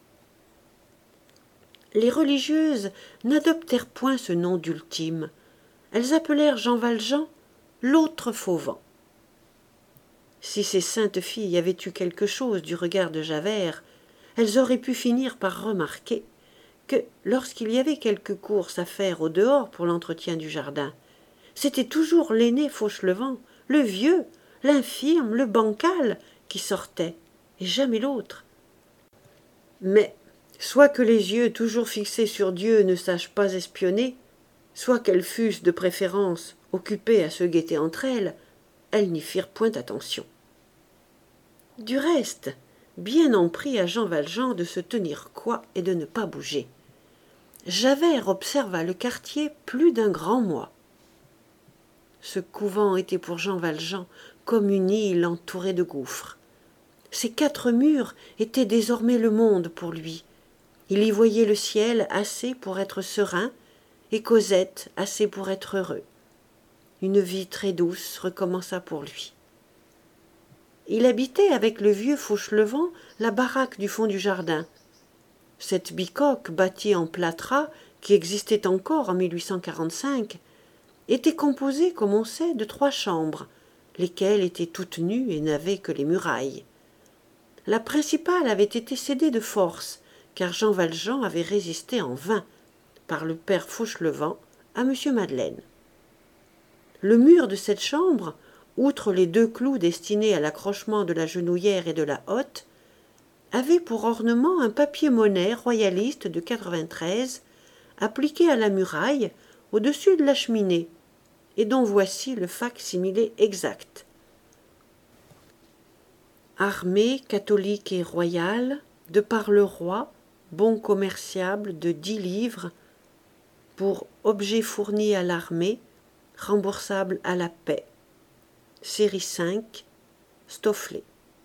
Les religieuses n'adoptèrent point ce nom d'ultime. Elles appelèrent Jean Valjean l'autre Fauvent. Si ces saintes filles avaient eu quelque chose du regard de Javert, elles auraient pu finir par remarquer que, lorsqu'il y avait quelque course à faire au dehors pour l'entretien du jardin, c'était toujours l'aîné Fauchelevent, le vieux, l'infirme, le bancal, qui sortait, et jamais l'autre. Mais, soit que les yeux toujours fixés sur Dieu ne sachent pas espionner, soit qu'elles fussent de préférence occupées à se guetter entre elles n'y firent point attention. Du reste, bien en prit à Jean Valjean de se tenir coi et de ne pas bouger. Javert observa le quartier plus d'un grand mois. Ce couvent était pour Jean Valjean comme une île entourée de gouffres. Ces 4 murs étaient désormais le monde pour lui. Il y voyait le ciel assez pour être serein et Cosette assez pour être heureux. Une vie très douce recommença pour lui. Il habitait avec le vieux Fauchelevent la baraque du fond du jardin. Cette bicoque bâtie en plâtras, qui existait encore en 1845, était composée, comme on sait, de 3 chambres, lesquelles étaient toutes nues et n'avaient que les murailles. La principale avait été cédée de force, car Jean Valjean avait résisté en vain, par le père Fauchelevent, à M. Madeleine. Le mur de cette chambre, outre les 2 clous destinés à l'accrochement de la genouillère et de la hotte, avait pour ornement un papier-monnaie royaliste de 93, appliqué à la muraille, au-dessus de la cheminée, et dont voici le fac-similé exact. Armée catholique et royale, de par le roi, bon commerciable de 10 livres, pour objets fournis à l'armée, remboursable à la paix. Série 5, Stofflet.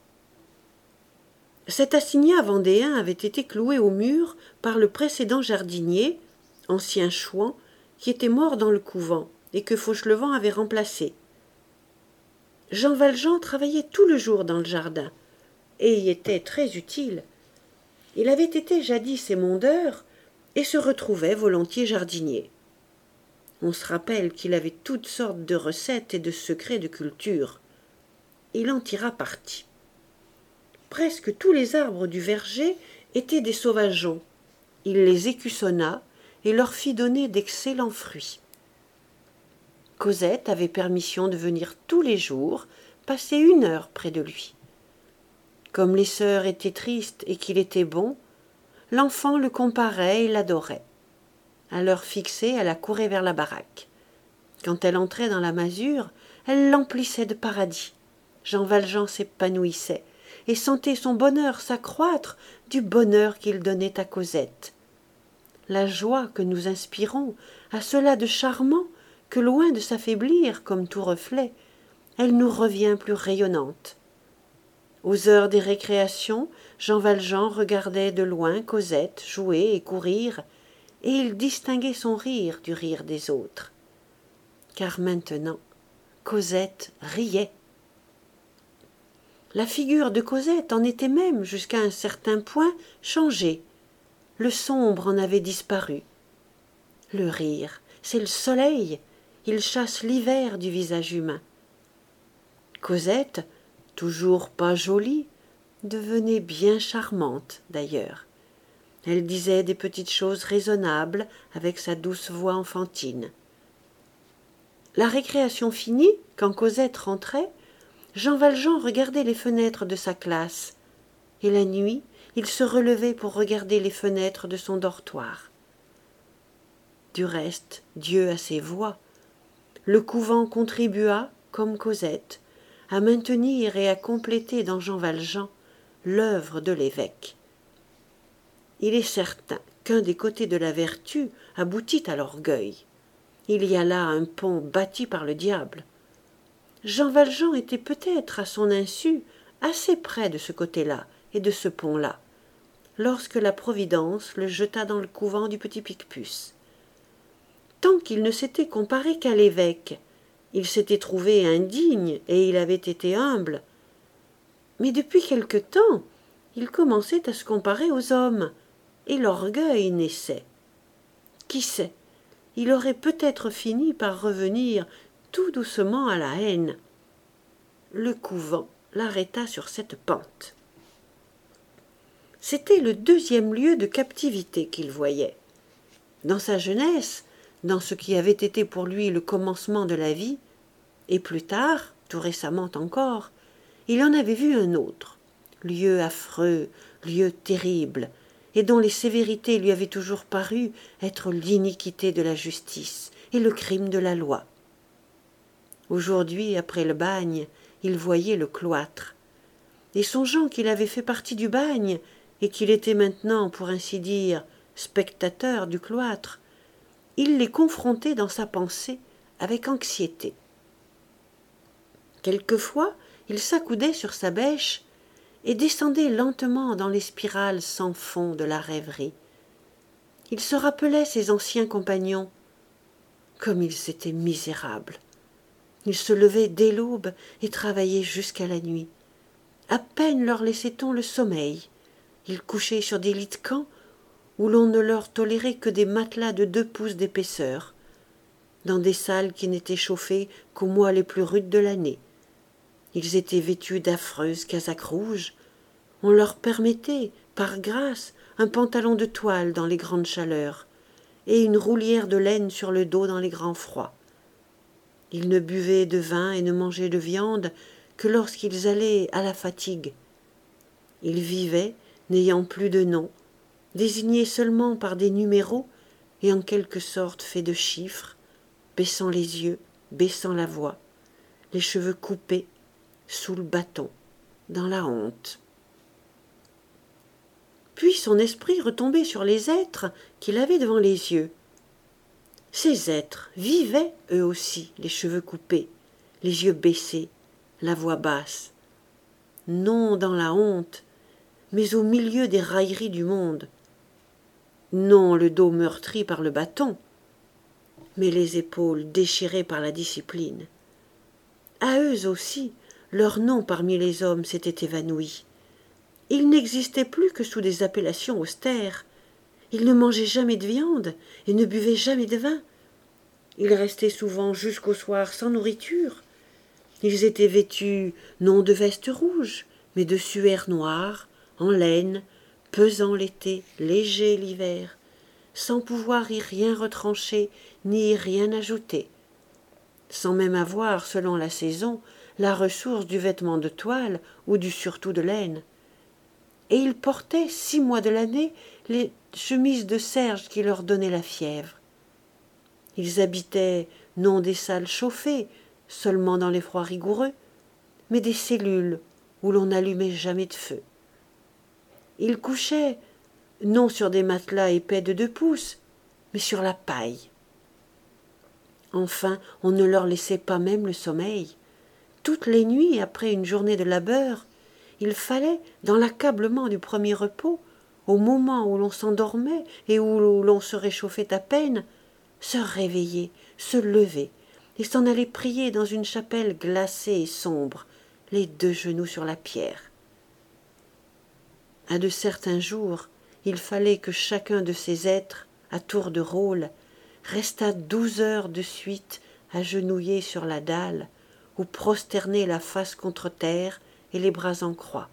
Cet assignat vendéen avait été cloué au mur par le précédent jardinier, ancien chouan, qui était mort dans le couvent et que Fauchelevent avait remplacé. Jean Valjean travaillait tout le jour dans le jardin et y était très utile. Il avait été jadis émondeur et se retrouvait volontiers jardinier. On se rappelle qu'il avait toutes sortes de recettes et de secrets de culture. Il en tira parti. Presque tous les arbres du verger étaient des sauvageons. Il les écussonna et leur fit donner d'excellents fruits. Cosette avait permission de venir tous les jours passer 1 heure près de lui. Comme les sœurs étaient tristes et qu'il était bon, l'enfant le comparait et l'adorait. À l'heure fixée, elle accourait vers la baraque. Quand elle entrait dans la masure, elle l'emplissait de paradis. Jean Valjean s'épanouissait et sentait son bonheur s'accroître du bonheur qu'il donnait à Cosette. La joie que nous inspirons a cela de charmant que, loin de s'affaiblir comme tout reflet, elle nous revient plus rayonnante. Aux heures des récréations, Jean Valjean regardait de loin Cosette jouer et courir, et il distinguait son rire du rire des autres. Car maintenant, Cosette riait. La figure de Cosette en était même, jusqu'à un certain point, changée. Le sombre en avait disparu. Le rire, c'est le soleil, il chasse l'hiver du visage humain. Cosette, toujours pas jolie, devenait bien charmante d'ailleurs. Elle disait des petites choses raisonnables avec sa douce voix enfantine. La récréation finie, quand Cosette rentrait, Jean Valjean regardait les fenêtres de sa classe, et la nuit, il se relevait pour regarder les fenêtres de son dortoir. Du reste, Dieu a ses voies. Le couvent contribua, comme Cosette, à maintenir et à compléter dans Jean Valjean l'œuvre de l'évêque. Il est certain qu'un des côtés de la vertu aboutit à l'orgueil. Il y a là un pont bâti par le diable. Jean Valjean était peut-être, à son insu, assez près de ce côté-là et de ce pont-là, lorsque la Providence le jeta dans le couvent du petit Picpus. Tant qu'il ne s'était comparé qu'à l'évêque, il s'était trouvé indigne et il avait été humble. Mais depuis quelque temps, il commençait à se comparer aux hommes, et l'orgueil naissait. Qui sait, il aurait peut-être fini par revenir tout doucement à la haine. Le couvent l'arrêta sur cette pente. C'était le deuxième lieu de captivité qu'il voyait. Dans sa jeunesse, dans ce qui avait été pour lui le commencement de la vie, et plus tard, tout récemment encore, il en avait vu un autre, lieu affreux, lieu terrible, et dont les sévérités lui avaient toujours paru être l'iniquité de la justice et le crime de la loi. Aujourd'hui, après le bagne, il voyait le cloître, et songeant qu'il avait fait partie du bagne, et qu'il était maintenant, pour ainsi dire, spectateur du cloître, il les confrontait dans sa pensée avec anxiété. Quelquefois, il s'accoudait sur sa bêche et descendait lentement dans les spirales sans fond de la rêverie. Il se rappelait ses anciens compagnons. Comme ils étaient misérables. Ils se levaient dès l'aube et travaillaient jusqu'à la nuit. À peine leur laissait-on le sommeil. Ils couchaient sur des lits de camp où l'on ne leur tolérait que des matelas de 2 pouces d'épaisseur, dans des salles qui n'étaient chauffées qu'aux mois les plus rudes de l'année. Ils étaient vêtus d'affreuses casaques rouges. On leur permettait, par grâce, un pantalon de toile dans les grandes chaleurs, et une roulière de laine sur le dos dans les grands froids. Ils ne buvaient de vin et ne mangeaient de viande que lorsqu'ils allaient à la fatigue. Ils vivaient, n'ayant plus de nom, désignés seulement par des numéros et en quelque sorte faits de chiffres, baissant les yeux, baissant la voix, les cheveux coupés, sous le bâton, dans la honte. Puis son esprit retombait sur les êtres qu'il avait devant les yeux. Ces êtres vivaient, eux aussi, les cheveux coupés, les yeux baissés, la voix basse. Non dans la honte, mais au milieu des railleries du monde. Non le dos meurtri par le bâton, mais les épaules déchirées par la discipline. À eux aussi, leur nom parmi les hommes s'était évanoui. Ils n'existaient plus que sous des appellations austères. Ils ne mangeaient jamais de viande et ne buvaient jamais de vin. Ils restaient souvent jusqu'au soir sans nourriture. Ils étaient vêtus non de vestes rouges, mais de suaires noires, en laine, pesant l'été, léger l'hiver, sans pouvoir y rien retrancher ni y rien ajouter, sans même avoir, selon la saison, la ressource du vêtement de toile ou du surtout de laine. Et ils portaient 6 mois de l'année les chemises de serge qui leur donnaient la fièvre. Ils habitaient non des salles chauffées, seulement dans les froids rigoureux, mais des cellules où l'on n'allumait jamais de feu. Ils couchaient non sur des matelas épais de 2 pouces, mais sur la paille. Enfin, on ne leur laissait pas même le sommeil. Toutes les nuits, après une journée de labeur, il fallait, dans l'accablement du premier repos, au moment où l'on s'endormait et où l'on se réchauffait à peine, se réveiller, se lever, et s'en aller prier dans une chapelle glacée et sombre, les 2 genoux sur la pierre. À de certains jours, il fallait que chacun de ces êtres, à tour de rôle, restât 12 heures de suite agenouillé sur la dalle, ou prosterné la face contre terre et les bras en croix.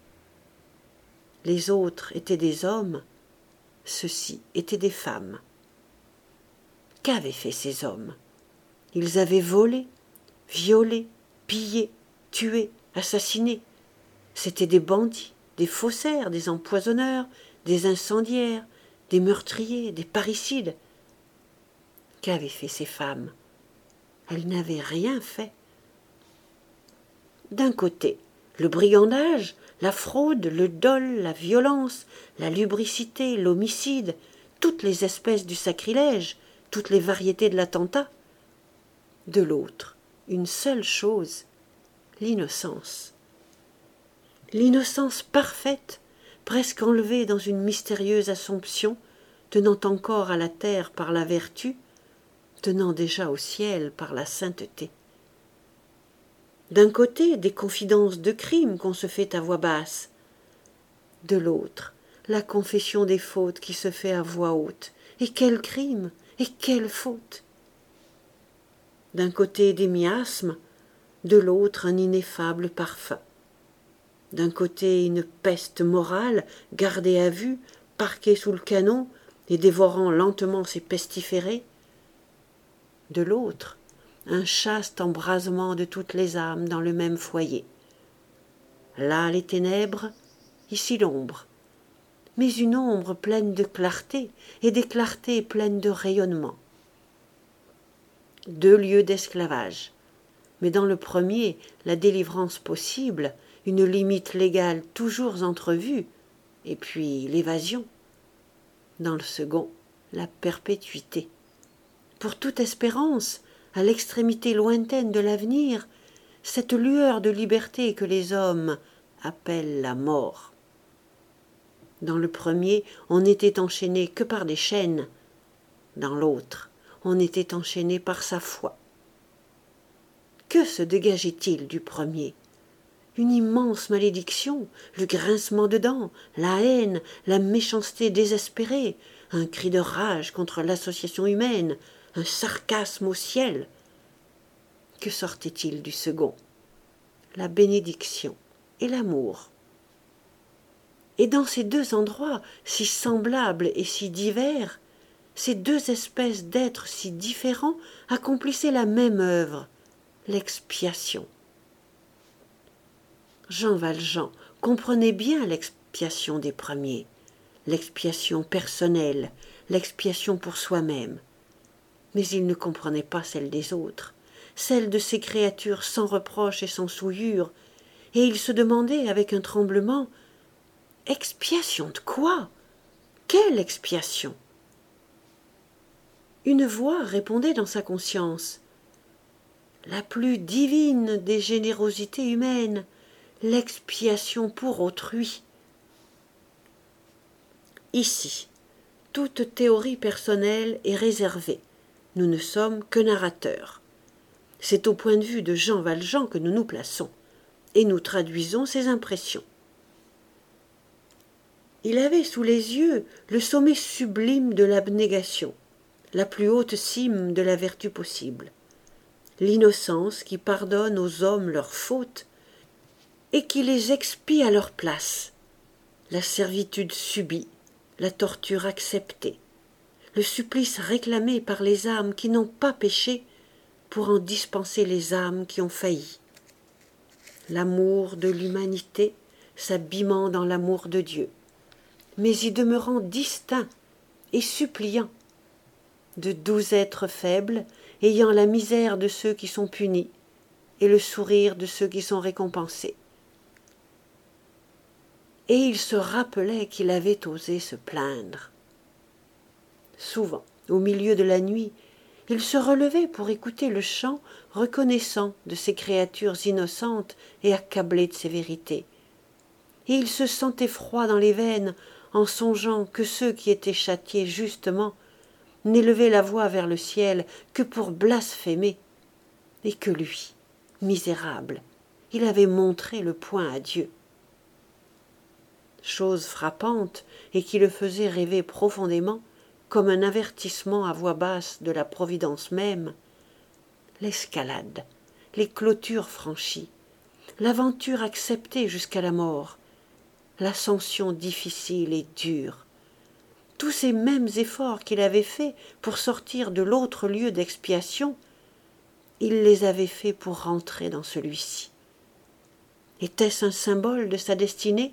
Les autres étaient des hommes, ceux-ci étaient des femmes. Qu'avaient fait ces hommes? Ils avaient volé, violé, pillé, tué, assassiné. C'étaient des bandits, des faussaires, des empoisonneurs, des incendiaires, des meurtriers, des parricides. Qu'avaient fait ces femmes? Elles n'avaient rien fait. D'un côté, le brigandage, la fraude, le dol, la violence, la lubricité, l'homicide, toutes les espèces du sacrilège, toutes les variétés de l'attentat. De l'autre, une seule chose, l'innocence. L'innocence parfaite, presque enlevée dans une mystérieuse assomption, tenant encore à la terre par la vertu, tenant déjà au ciel par la sainteté. D'un côté, des confidences de crimes qu'on se fait à voix basse. De l'autre, la confession des fautes qui se fait à voix haute. Et quel crime! Et quelle faute! D'un côté, des miasmes, de l'autre, un ineffable parfum. D'un côté, une peste morale, gardée à vue, parquée sous le canon et dévorant lentement ses pestiférés. De l'autre, un chaste embrasement de toutes les âmes dans le même foyer. Là les ténèbres, ici l'ombre, mais une ombre pleine de clarté et des clartés pleines de rayonnement. 2 lieux d'esclavage, mais dans le premier, la délivrance possible, une limite légale toujours entrevue, et puis l'évasion. Dans le second, la perpétuité. Pour toute espérance, à l'extrémité lointaine de l'avenir, cette lueur de liberté que les hommes appellent la mort. Dans le premier, on n'était enchaîné que par des chaînes. Dans l'autre, on était enchaîné par sa foi. Que se dégageait-il du premier? Une immense malédiction, le grincement de dents, la haine, la méchanceté désespérée, un cri de rage contre l'association humaine, un sarcasme au ciel. Que sortait-il du second? La bénédiction et l'amour. Et dans ces 2 endroits, si semblables et si divers, ces 2 espèces d'êtres si différents accomplissaient la même œuvre, l'expiation. Jean Valjean comprenait bien l'expiation des premiers, l'expiation personnelle, l'expiation pour soi-même. Mais il ne comprenait pas celle des autres, celle de ces créatures sans reproche et sans souillure, et il se demandait avec un tremblement: expiation de quoi? Quelle expiation? Une voix répondait dans sa conscience: la plus divine des générosités humaines, l'expiation pour autrui. Ici, toute théorie personnelle est réservée. Nous ne sommes que narrateurs. C'est au point de vue de Jean Valjean que nous nous plaçons, et nous traduisons ses impressions. Il avait sous les yeux le sommet sublime de l'abnégation, la plus haute cime de la vertu possible, l'innocence qui pardonne aux hommes leurs fautes et qui les expie à leur place, la servitude subie, la torture acceptée, le supplice réclamé par les âmes qui n'ont pas péché pour en dispenser les âmes qui ont failli, l'amour de l'humanité s'abîmant dans l'amour de Dieu, mais y demeurant distinct et suppliant, de doux êtres faibles, ayant la misère de ceux qui sont punis et le sourire de ceux qui sont récompensés. Et il se rappelait qu'il avait osé se plaindre. Souvent, au milieu de la nuit, il se relevait pour écouter le chant reconnaissant de ces créatures innocentes et accablées de sévérité. Et il se sentait froid dans les veines en songeant que ceux qui étaient châtiés justement n'élevaient la voix vers le ciel que pour blasphémer, et que lui, misérable, il avait montré le poing à Dieu. Chose frappante et qui le faisait rêver profondément, comme un avertissement à voix basse de la providence même, l'escalade, les clôtures franchies, l'aventure acceptée jusqu'à la mort, l'ascension difficile et dure, tous ces mêmes efforts qu'il avait faits pour sortir de l'autre lieu d'expiation, il les avait faits pour rentrer dans celui-ci. Était-ce un symbole de sa destinée?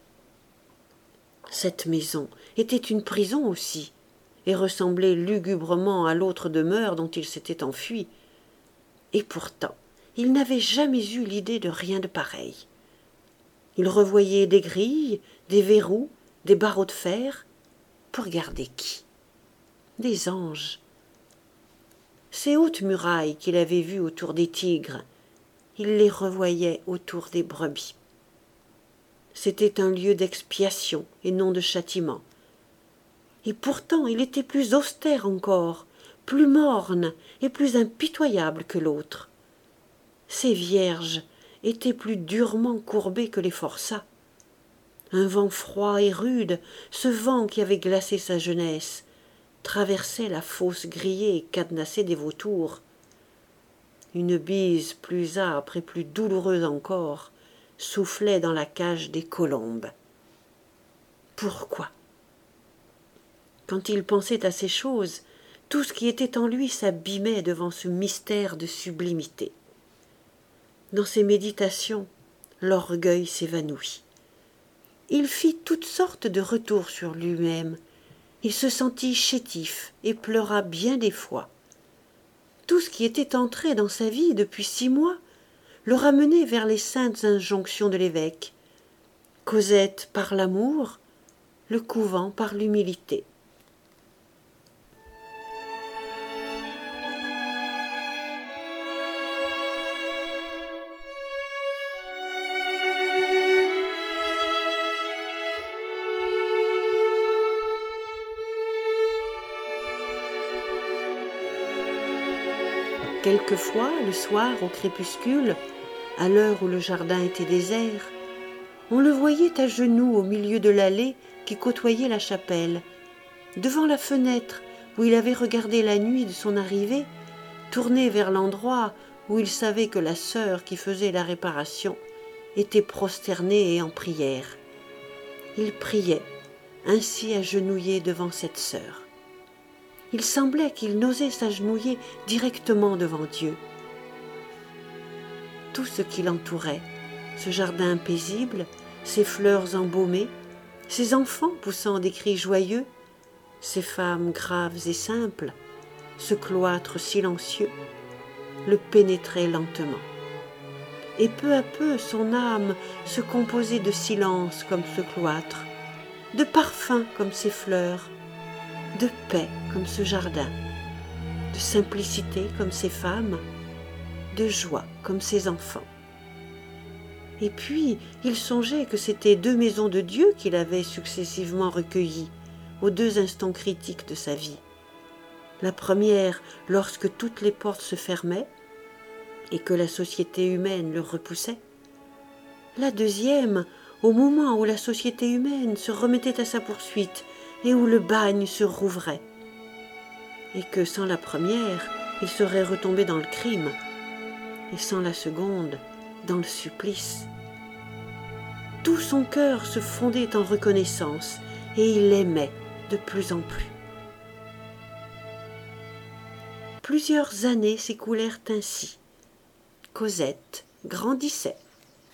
Cette maison était une prison aussi, et ressemblait lugubrement à l'autre demeure dont il s'était enfui. Et pourtant, il n'avait jamais eu l'idée de rien de pareil. Il revoyait des grilles, des verrous, des barreaux de fer. Pour garder qui? Des anges. Ces hautes murailles qu'il avait vues autour des tigres, il les revoyait autour des brebis. C'était un lieu d'expiation et non de châtiment. Et pourtant il était plus austère encore, plus morne et plus impitoyable que l'autre. Ces vierges étaient plus durement courbées que les forçats. Un vent froid et rude, ce vent qui avait glacé sa jeunesse, traversait la fosse grillée et cadenassée des vautours. Une bise plus âpre et plus douloureuse encore soufflait dans la cage des colombes. Pourquoi? Quand il pensait à ces choses, tout ce qui était en lui s'abîmait devant ce mystère de sublimité. Dans ses méditations, l'orgueil s'évanouit. Il fit toutes sortes de retours sur lui-même. Il se sentit chétif et pleura bien des fois. Tout ce qui était entré dans sa vie depuis 6 mois le ramenait vers les saintes injonctions de l'évêque. Cosette par l'amour, le couvent par l'humilité. Quelquefois, le soir, au crépuscule, à l'heure où le jardin était désert, on le voyait à genoux au milieu de l'allée qui côtoyait la chapelle, devant la fenêtre où il avait regardé la nuit de son arrivée, tourné vers l'endroit où il savait que la sœur qui faisait la réparation était prosternée et en prière. Il priait, ainsi agenouillé devant cette sœur. Il semblait qu'il n'osait s'agenouiller directement devant Dieu. Tout ce qui l'entourait, ce jardin paisible, ces fleurs embaumées, ces enfants poussant des cris joyeux, ces femmes graves et simples, ce cloître silencieux, le pénétrait lentement. Et peu à peu son âme se composait de silence comme ce cloître, de parfum comme ces fleurs, de paix comme ce jardin, de simplicité comme ces femmes, de joie comme ces enfants. Et puis il songeait que c'étaient 2 maisons de Dieu qu'il avait successivement recueillies aux 2 instants critiques de sa vie. La première lorsque toutes les portes se fermaient et que la société humaine le repoussait. La deuxième au moment où la société humaine se remettait à sa poursuite et où le bagne se rouvrait. Et que sans la première, il serait retombé dans le crime, et sans la seconde, dans le supplice. Tout son cœur se fondait en reconnaissance, et il l'aimait de plus en plus. Plusieurs années s'écoulèrent ainsi. Cosette grandissait.